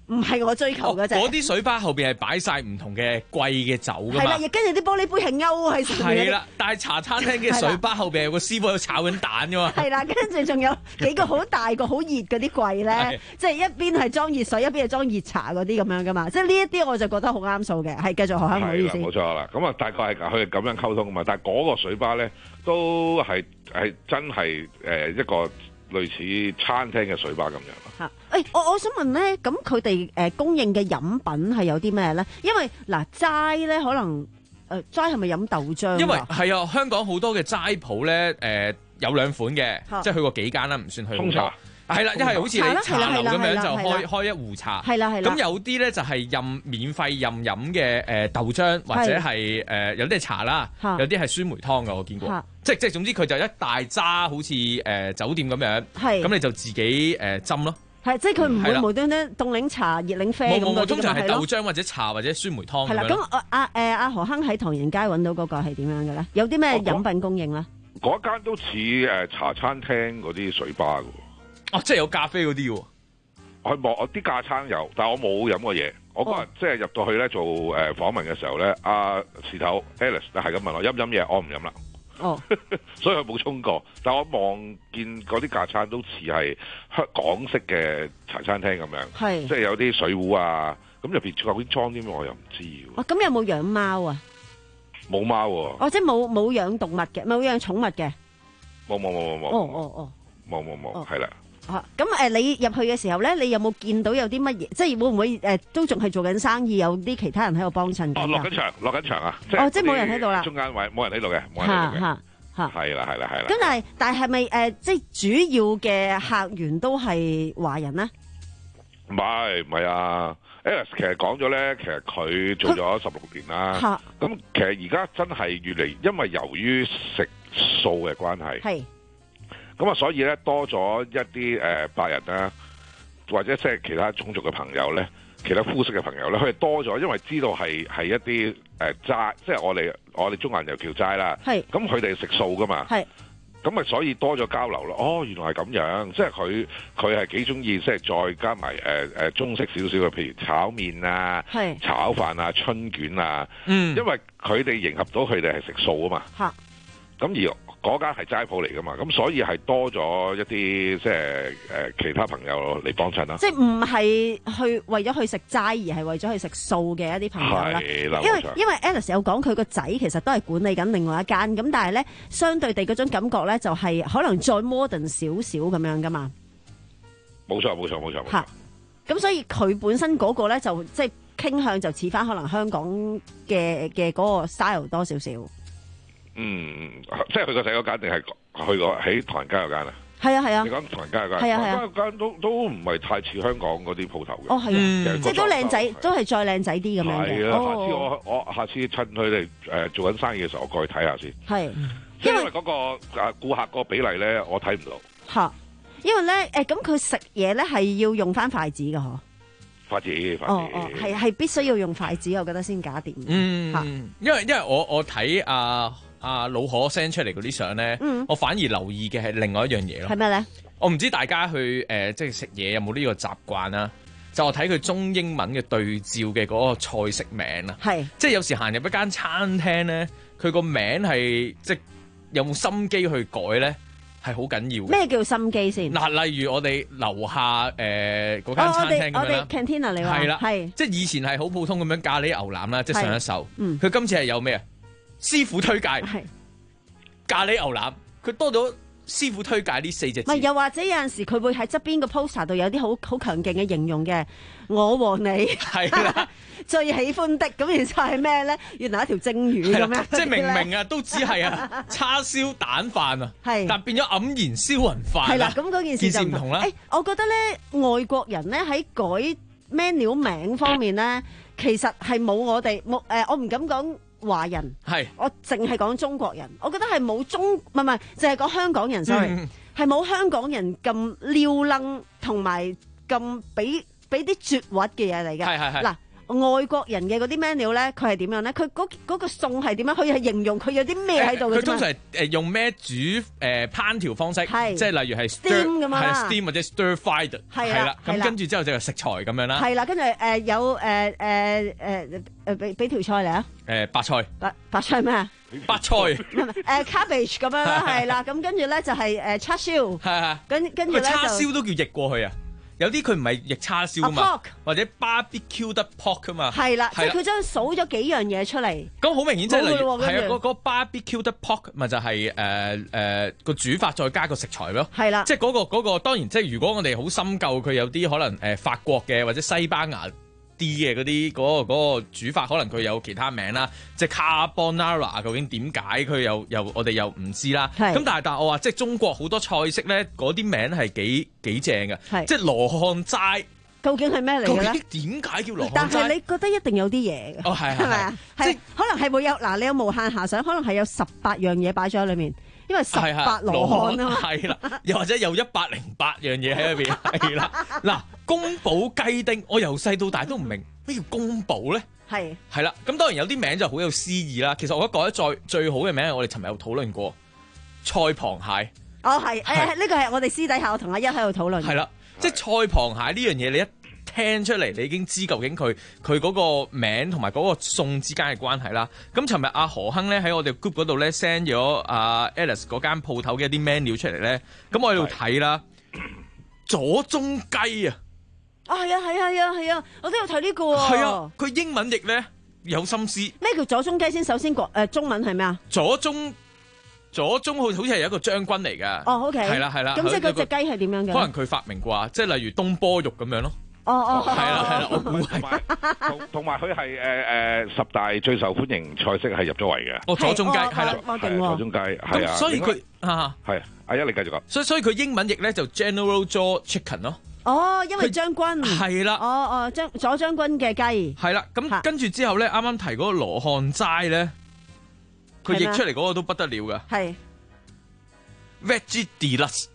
唔係我追求嘅啫。 嗰啲水吧後邊係擺晒唔同嘅貴嘅酒㗎嘛。 係啦，亦跟住啲玻璃杯係勾喺上面。 係啦，但係茶餐廳嘅水吧後邊有個師傅喺度炒緊蛋㗎嘛。 係啦，跟住仲有幾個好大個好熱嗰啲櫃咧，即係一邊係裝熱水，一邊係裝熱茶嗰啲咁樣㗎嘛。即係呢一啲我就覺得好啱數嘅，係繼續學下唔好意思。 冇錯啦，咁啊大概係佢係咁樣溝通㗎嘛。但係嗰個水吧咧都係係真係誒一個類似餐廳嘅水吧咁樣咯。 嚇！誒，我我想問咧，咁佢哋誒供應嘅飲品係有啲咩咧？因為嗱齋咧可能誒齋係咪飲豆漿？ 因為係啊，香港好多嘅齋鋪咧誒有兩款嘅，即係去過幾間啦，唔算去好多。係啦，一係好似你茶樓咁樣就開開一壺茶。係啦係啦。咁有啲咧就係任免費任飲嘅誒豆漿，或者係誒有啲係茶啦，有啲係酸梅湯嘅，我見過。即即係總之佢就一大揸，好似誒酒店咁樣。係。咁你就自己誒斟咯。 係，即係佢唔會無端端凍檸茶、熱檸啡咁嗰啲。 通常係豆漿或者茶或者酸梅湯。 係啦，咁阿誒阿何亨喺唐人街揾到嗰個係點樣嘅咧？有啲咩飲品供應咧？ 嗰間都似誒茶餐廳嗰啲水吧㗎。 哦，即係有咖啡嗰啲喎。 我望我啲架撐有，但係我冇飲過嘢。我嗰日即係入到去咧做誒、呃、訪問嘅時候咧，阿事頭 Alice 都係咁問我飲唔飲嘢，我唔飲啦。哦，所以佢冇沖過。但係我望見嗰啲架撐都似係香港式嘅茶餐廳咁樣，係即係有啲水壺啊。咁入邊究竟裝啲咩，我又唔知喎。 哦，咁有冇養貓啊？ 冇貓喎。 哦，即係冇冇養動物嘅，冇養寵物嘅。 冇冇冇冇冇。 哦哦哦。 冇冇冇，係啦。 啊，咁誒，你入去嘅時候咧，你有冇見到有啲乜嘢？即係會唔會誒，都仲係做緊生意，有啲其他人喺度幫襯緊？ 哦，落緊場，落緊場啊！ 哦，即係冇人喺度啦。 中間位冇人喺度嘅，冇人喺度嘅。嚇嚇嚇，係啦係啦係啦。 咁但係但係係咪誒，即係主要嘅客源都係華人咧？ 唔係唔係啊 Alice 其實講咗咧，其實佢做咗十六年啦。咁其實而家真係越嚟，因為由於食素嘅關係。係。咁啊，所以咧多咗一啲誒、呃、白人啦，或者即係其他種族嘅朋友咧，其他膚色嘅朋友咧，佢哋多咗，因為知道係係一啲誒齋，即係我哋我哋中國人又叫齋啦。係。咁佢哋食素噶嘛。係。咁啊，所以多咗交流咯。哦，原來係咁樣，即係佢佢係幾中意，即係再加埋誒誒中式少少嘅，譬如炒麵啊、炒飯啊、春卷啊。嗯。因為佢哋迎合到佢哋係食素啊嘛。嚇。咁而嗰間係齋鋪嚟噶嘛，咁所以係多咗一啲即係誒其他朋友嚟幫襯啦。即係唔係去為咗去食齋，而係為咗去食素嘅一啲朋友啦。係啦，因為因為 Alice 有講佢個仔其實都係管理緊另外一間，咁但係咧相對地嗰種感覺咧就係可能再 modern 少少咁樣噶嘛。冇錯冇錯冇錯冇錯。咁所以佢本身嗰個咧就即係傾向就似翻可能香港嘅嘅嗰個 style 多少少。嗯，即係佢個仔嗰間定係去過喺唐人街嗰間啊？係啊係啊。你講唐人街嗰間，係啊係啊。唐人街嗰間都都唔係太似香港嗰啲鋪頭嘅。哦係啊，即係都靚仔，都係再靚仔啲咁樣嘅。係啊，下次我我下次趁佢哋誒做緊生意嘅時候，我過去睇下先。係，因為嗰個誒顧客個比例咧，我睇唔到。嚇，因為咧誒咁佢食嘢咧係要用翻筷子㗎嗬。筷子，筷子。哦哦，係係必須要用筷子，我覺得先搞掂。嗯，嚇，因為因為我我睇阿。啊老可 send 出嚟嗰啲相咧，嗯、我反而留意嘅係另外一樣嘢咯。係咩咧？我唔知大家去誒、呃、即係食嘢有冇呢個習慣啦。就我睇佢中英文嘅對照嘅嗰個菜式名啊。係，即係有時行入一間餐廳咧，佢個名係即係有冇心機去改咧，係好緊要。咩叫心機先？嗱、呃，例如我哋樓下誒嗰間餐廳咁樣啦。我哋 canteen 你話係啦，係即係以前係好普通咁樣咖喱牛腩啦，即係上一手。嗯，佢今次係有咩啊？師傅推介係咖喱牛腩，佢多咗師傅推介呢四隻字。唔係，又或者有陣時佢會喺側邊個 poster 度有啲好好強勁嘅形容嘅，我和你係啦最喜歡的，咁其實係咩咧？原來一條蒸魚咁樣，即係明明啊都只係啊叉燒蛋飯啊，係，但變咗黯然銷魂飯。係啦，咁嗰件事就唔同啦。誒，我覺得咧外國人咧喺改 menu 名方面咧，其實係冇我哋冇誒，我唔敢講。華人係，我淨係講中國人，我覺得係冇中唔係唔係，淨係講香港人 sorry，係冇香港人咁撩楞同埋咁俾俾啲絕核嘅嘢嚟嘅。係係係嗱， 外國人嘅嗰啲 menu 咧，佢係點樣咧？佢嗰嗰個餸係點樣？佢係形容佢有啲咩喺度嘅啫嘛。 佢通常係誒用咩煮誒烹調方式，即係例如係 steam 咁啊， 係 steam 或者 stir fried， 係啦。咁跟住之後就係食材咁樣啦。 係啦，跟住誒有誒誒誒誒俾俾條菜嚟啊！ 誒白菜， 白白菜咩啊？ 白菜， 誒 cabbage 咁樣啦，係啦。咁跟住咧就係誒叉燒， 係係。 跟跟住咧就叉燒都叫譯過去啊！有啲佢唔係譯叉燒啊嘛，或者 barbecue 的 pork 啊嘛， 係啦，即係佢將數咗幾樣嘢出嚟。 咁好明顯即係例如係啊，嗰嗰 barbecue 的 pork 咪就係誒誒個煮法再加個食材咯。 係啦， 即係嗰個嗰個當然即係如果我哋好深究佢有啲可能誒法國嘅或者西班牙啲嘅嗰啲嗰個嗰個煮法，可能佢有其他名啦，即係 carbonara 究竟點解佢又又我哋又唔知啦。咁但係但係我話即係中國好多菜式咧，嗰啲名係幾幾正嘅，即係羅漢齋。 究竟係咩嚟嘅咧？ 究竟點解叫羅漢齋？ 但係你覺得一定有啲嘢嘅。 哦，係係咪啊？即係可能係會有嗱，你有無限遐想，可能係有十八樣嘢擺咗喺裏面。因為十八羅漢啊嘛， 係啦，又或者有一百零八樣嘢喺入邊，係啦。嗱，宮保雞丁，我由細到大都唔明咩叫宮保咧， 係係啦。咁當然有啲名就好有詩意啦。其實我覺得改得再最好嘅名，我哋尋日有討論過菜螃蟹。 哦，係誒，呢個係我哋私底下我同阿一喺度討論。 係啦，即係菜螃蟹呢樣嘢，你一聽出嚟，你已經知究竟佢佢嗰個名同埋嗰個餸之間嘅關係啦。咁尋日阿何亨咧喺我哋 group 嗰度咧 send 咗阿 Alice 嗰間鋪頭嘅一啲 menu 出嚟咧，咁我喺度睇啦，左宗雞啊！ 啊係啊係啊係啊係啊，我都有睇呢個喎。 係啊，佢英文譯咧有心思。 咩叫左宗雞先？首先國誒中文係咩啊？ 左宗左宗好好似係一個將軍嚟㗎。 哦 OK。係啦係啦。 咁即係嗰隻雞係點樣嘅？ 可能佢發明啩，即係例如東坡肉咁樣咯。 哦哦， 係啦係啦，我估同埋同同埋佢係誒誒十大最受歡迎菜式係入咗圍嘅。 哦，左宗雞係啦， 左宗雞係啊。 所以佢啊係阿一你繼續講。 所以所以佢英文譯咧就 General Tso Chicken 咯。 哦，因為將軍係啦。 哦哦，將左將軍嘅雞係啦。咁跟住之後咧，啱啱提嗰個羅漢齋咧，佢譯出嚟嗰個都不得了㗎。 係 Veggie Deluxe。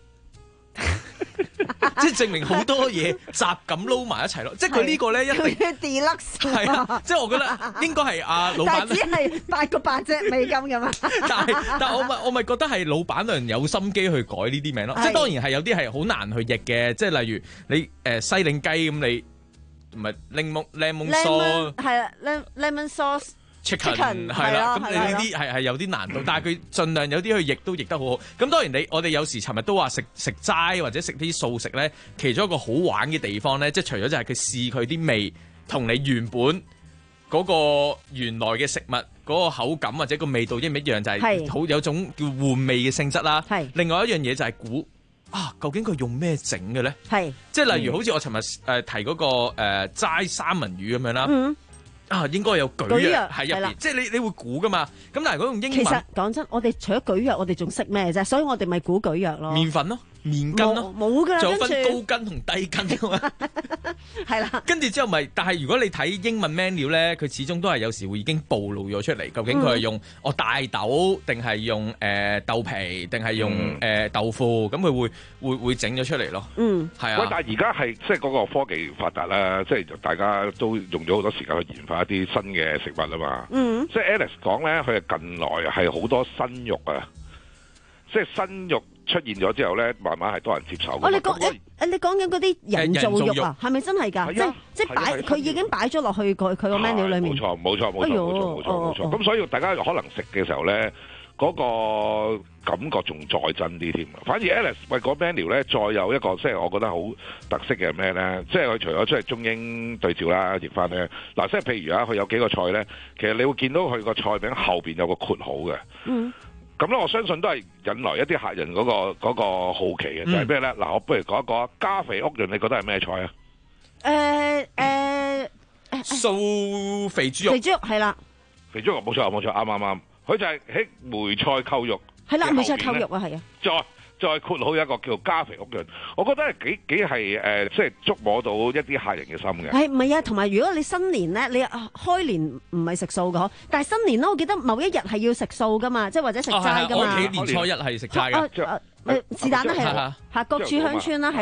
即係證明好多嘢雜咁撈埋一齊咯，即係佢呢個咧一定 deluxe 係啊，即係我覺得應該係阿老闆， 但係只係八個八隻美金咁啊！ 但係但係我咪我咪覺得係老闆娘有心機去改呢啲名咯，即係當然係有啲係好難去譯嘅，即係例如你誒西檸雞咁你唔係檸檬 lemon sauce 係啊 lemon sauce。 Chicken 係啦，咁你呢啲係係有啲難度，但係佢盡量有啲去譯都譯得好好。咁當然你我哋有時尋日都話食食齋或者食啲素食咧，其中一個好玩嘅地方咧，即係除咗就係佢試佢啲味同你原本嗰個原來嘅食物嗰個口感或者個味道一唔一樣，就係好有種叫換味嘅性質啦。係另外一樣嘢就係估啊，究竟佢用咩整嘅咧？係即係例如好似我尋日誒提嗰個誒齋三文魚咁樣啦。嗯啊，應該有蒟蒻喺入邊，即係你你會估噶嘛？咁但係如果用英文， 其實講真，我哋除咗蒟蒻，我哋仲識咩啫？所以我哋咪估蒟蒻咯。 麵粉咯，麵筋咯， 冇噶啦， 仲有分高筋同低筋噶嘛？ 係啦。跟住之後咪，但係如果你睇英文 menu 咧，佢始終都係有時會已經暴露咗出嚟，究竟佢係用哦大豆定係用誒豆皮定係用誒豆腐，咁佢會會會整咗出嚟咯。嗯，係啊。 喂，但係而家係即係嗰個科技發達啦，即係大家都用咗好多時間去研發一啲新嘅食物啊嘛。嗯，即係 Alice 講咧，佢係近來係好多新肉啊，即係新肉出現咗之後咧，慢慢係多人接受。 我你講誒誒，你講緊嗰啲人造肉啊，係咪真係㗎？即係即係擺，佢已經擺咗落去佢佢個 menu 裏面。 冇錯，冇錯，冇錯，冇錯，冇錯，冇錯。咁所以大家可能食嘅時候咧，嗰個感覺仲再真啲添。反而 Alice 喂個 menu 咧，再有一個即係我覺得好特色嘅係咩咧？即係佢除咗出嚟中英對照啦，譯翻咧嗱，即係譬如啊，佢有幾個菜咧，其實你會見到佢個菜名後邊有個括號嘅。嗯。咁咧，我相信都係引來一啲客人嗰個嗰個好奇嘅，就係咩咧？嗱，我不如講一講加肥屋潤，你覺得係咩菜啊？ 誒誒， 素肥豬肉。 肥豬肉係啦。 肥豬肉冇錯冇錯，啱啱啱。佢就係喺梅菜扣肉。 係啦，梅菜扣肉啊，係啊。 再再括好一個叫加肥屋潤，我覺得係幾幾係誒，即係觸摸到一啲客人嘅心嘅。 係唔係啊？同埋如果你新年咧，你開年唔係食素嘅嗬，但係新年咧，我記得某一日係要食素噶嘛，即係或者食齋噶嘛。 我屋企年初一係食齋嘅。 誒誒，是但啦，係啦，嚇各處鄉村啦，係啦。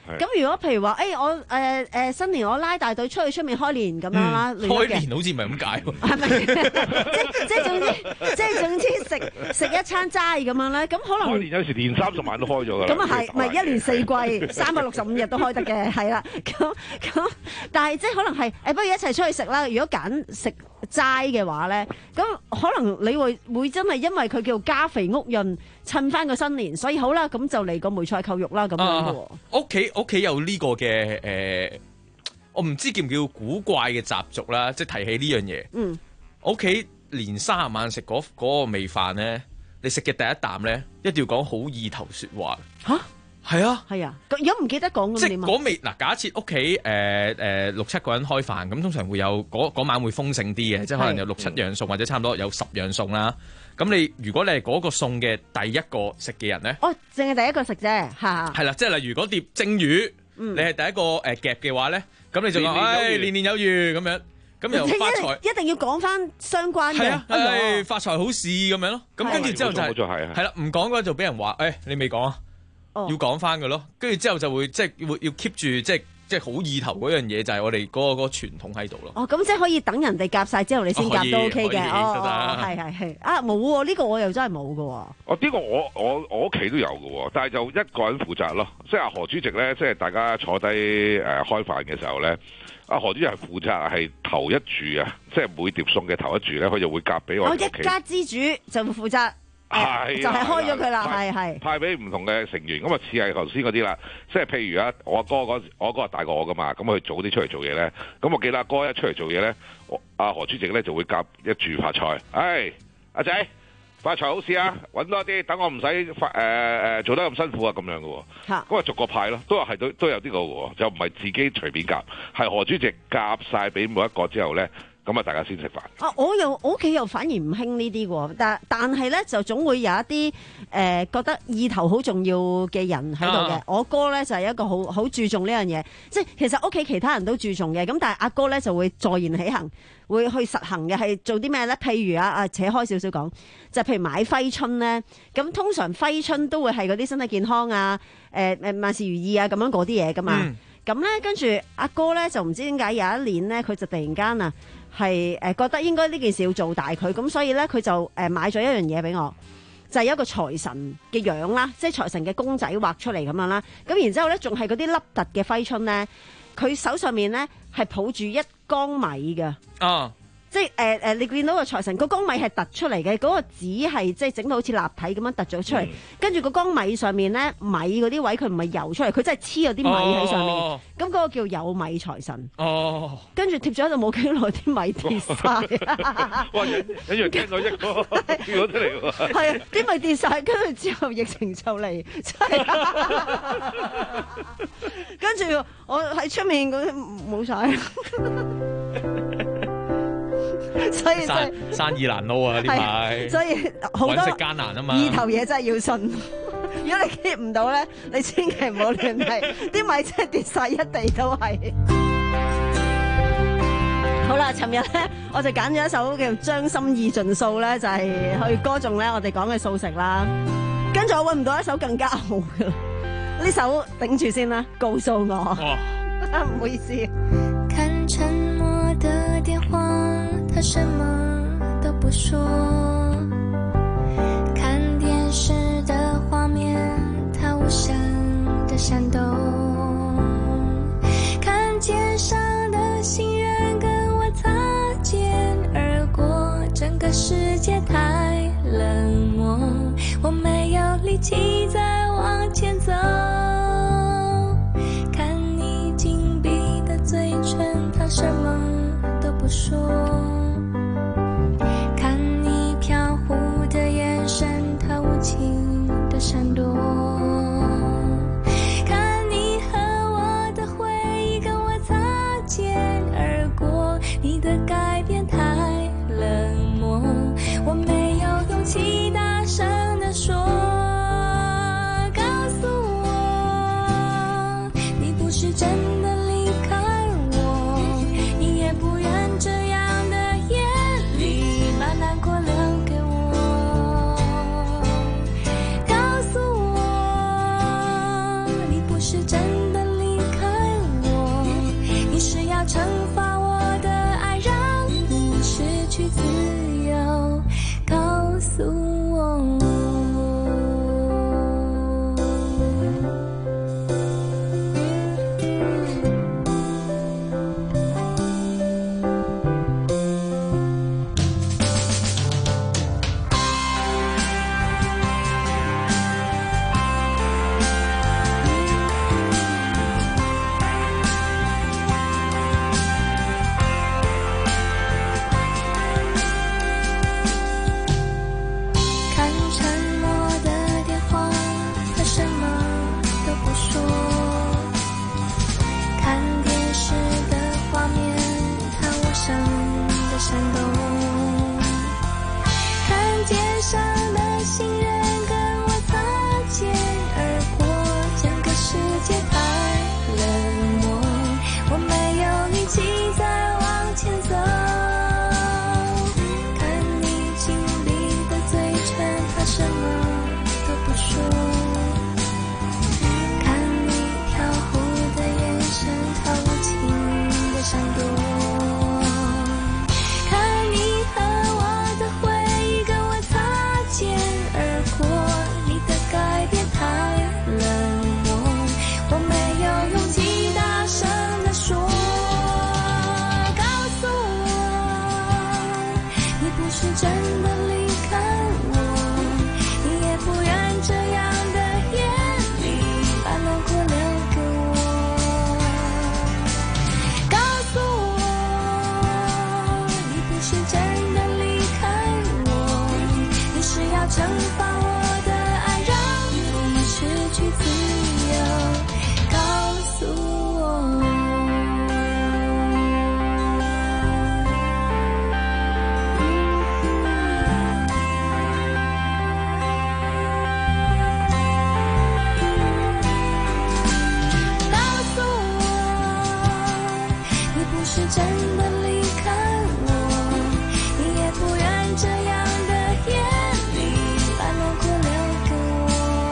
咁如果譬如話，誒、欸、我誒誒、呃呃、新年我拉大隊出去出面開年咁樣啦， 嗯、開年好似唔係咁解喎。 係咪？即即總之即係總之食食一餐齋咁樣咧，咁可能開年有時年三十晚都開咗㗎啦。 咁啊係，咪一年四季三百六十五日都開得嘅，係啦。咁咁，但係即係可能係誒，不如一齊出去食啦。如果揀食齋嘅話咧，咁可能你會會真係因為佢叫加肥屋潤，襯翻個新年，所以好啦，咁就嚟個梅菜扣肉啦咁樣嘅喎。 屋企屋企有呢個嘅誒、呃，我唔知叫唔叫古怪嘅習俗啦，即係提起呢樣嘢。 嗯， 屋企年卅晚食嗰嗰個味飯咧，你食嘅第一啖咧，一定要講好意頭説話。 嚇！ 係啊， 係啊，如果唔記得講咁即係點啊？ 嗰味嗱，假設屋企誒誒六七個人開飯，咁通常會有嗰嗰晚會豐盛啲嘅，即係可能有六七樣餸，或者差唔多有十樣餸啦。咁你如果你係嗰個餸嘅第一個食嘅人咧， 哦，淨係第一個食啫，嚇。 係啦，即係例如嗰碟蒸魚， 嗯、 你係第一個誒夾嘅話咧，咁你就講誒年年有餘咁樣，咁又發財， 一定要講翻相關嘅， 係啊，係發財好事咁樣咯。咁跟住之後就係係啦，唔講嘅話就俾人話誒，你未講啊。 哦、 要講翻嘅咯，跟住之後就會即係會要 keep 住即係即係好意頭嗰樣嘢，就係我哋嗰、嗰個嗰、嗰個傳統喺度咯。 哦，咁即係可以等人哋夾晒之後你先夾都 OK 嘅。哦，係係係啊，冇喎，呢個我又真係冇㗎喎。 哦，呢個我我我屋企都有嘅喎，但係就一個人負責咯。即係阿何主席咧，即係大家坐低誒、呃、開飯嘅時候咧，阿何主席係負責係頭一柱啊，即係每碟餸嘅頭一柱咧，佢就會夾俾我。 我一家之主就會負責。係就係開咗佢啦，係係派俾唔同嘅成員，咁啊似係頭先嗰啲啦，即係譬如啊，我阿哥嗰我阿哥係大過我噶嘛，咁佢早啲出嚟做嘢咧，咁我記得阿哥一出嚟做嘢咧，阿何主席咧就會夾一柱發菜，唉，阿仔發財好事啊，揾多啲，等我唔使發誒誒做得咁辛苦啊，咁樣嘅喎，咁啊逐個派咯，都係都都有啲個喎，就唔係自己隨便夾，係何主席夾晒俾每一個之後咧。咁啊，大家先食飯。 啊，我又我屋企又反而唔興呢啲喎，但但係咧就總會有一啲誒、呃、覺得意頭好重要嘅人喺度嘅。啊、我哥咧就係、是、一個好好注重呢樣嘢，即係其實屋企其他人都注重嘅，咁但係阿哥咧就會坐言起行，會去實行嘅，係做啲咩咧？譬如啊啊，扯開少少講，就譬如買揮春咧，咁通常揮春都會係嗰啲身體健康啊、誒誒萬事如意啊咁樣嗰啲嘢噶嘛。咁咧跟住阿哥咧就唔知點解有一年咧佢就突然間啊〜係誒覺得應該呢件事要做大佢，咁所以咧佢就誒買咗一樣嘢俾我，就係、是、一個財神嘅樣啦，即係財神嘅公仔畫出嚟咁樣啦。咁然之後咧仲係嗰啲凹凸嘅揮春咧，佢手上面咧係抱住一缸米嘅。啊！即係誒誒，你見到個財神個缸米係突出嚟嘅，嗰、那個紙係即係整到好似立體咁樣突咗出嚟，跟住個缸米上面咧米嗰啲位佢唔係油出嚟，佢真係黐咗啲米喺上面，咁、哦、嗰、那個叫有米財神。哦，跟住貼咗喺度冇幾耐，啲米跌晒。 哇！一樣聽到一個跌咗出嚟喎。 係啊，啲米跌晒，跟住之後疫情就嚟，真係。跟住我喺出面嗰啲冇晒。所以生生意難撈啊！呢排所以好多揾食艱難啊嘛， 意頭嘢真係要信。如果你 keep 唔到咧，你千祈唔好亂嚟，啲米真係跌晒一地都係。好啦，尋日咧我就揀咗一首叫《將心意盡訴》咧，就係、是、去歌頌咧我哋講嘅素食啦。跟住我搵唔到一首更加好嘅，呢首頂住先啦，告訴我。唔好意思。 看沉默的電話，他什麼都不說，看電視的畫面，他無聲的閃動，看街上的行人跟我擦肩而過，整個世界太冷漠，我沒有力氣再往前走，看你緊閉的嘴唇，他什麼都不說，看你飄忽的眼神，它無情的閃躲，看你和我的回憶跟我擦肩而過，你的改變太冷漠，我沒有勇氣大聲地說。 真的離開我，你也不願這樣的夜裡把輪廓留給我。告訴我，你不是真的離開我，你是要懲罰我的愛，讓你失去自由。告訴我。是真的離開我，你也不願這樣的夜裡把輪廓留給我。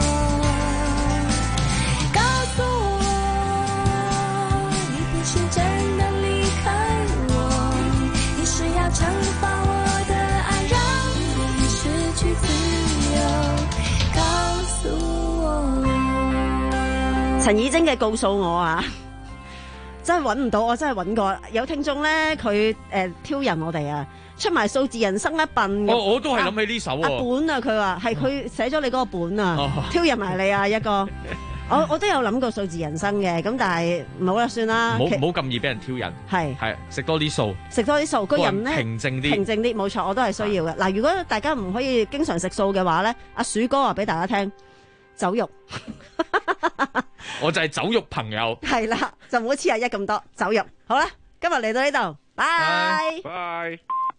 告訴我，你不是真的離開我，你是要懲罰我的愛，讓你失去自由。告訴我。 陳綺貞嘅告訴我啊！真係揾唔到，我真係揾過。有聽眾咧，佢誒、呃、挑釁我哋啊，出埋數字人生一笨。 我我都係諗起呢首、啊、 阿本啊，佢話係佢寫咗你嗰個本啊，哦、挑釁埋你啊，一個。我我都有諗過數字人生嘅，咁但係唔好啦，算啦。 唔好唔好咁易俾人挑釁。係係食多啲素，食多啲素，個人咧平靜啲，平靜啲，冇錯，我都係需要嘅。嗱，如果大家唔可以經常食素嘅話咧，阿鼠哥話俾大家聽，走肉。 我就係走肉朋友， 係啦，就唔好黐阿一咁多走肉。好啦，今日嚟到呢度，拜拜。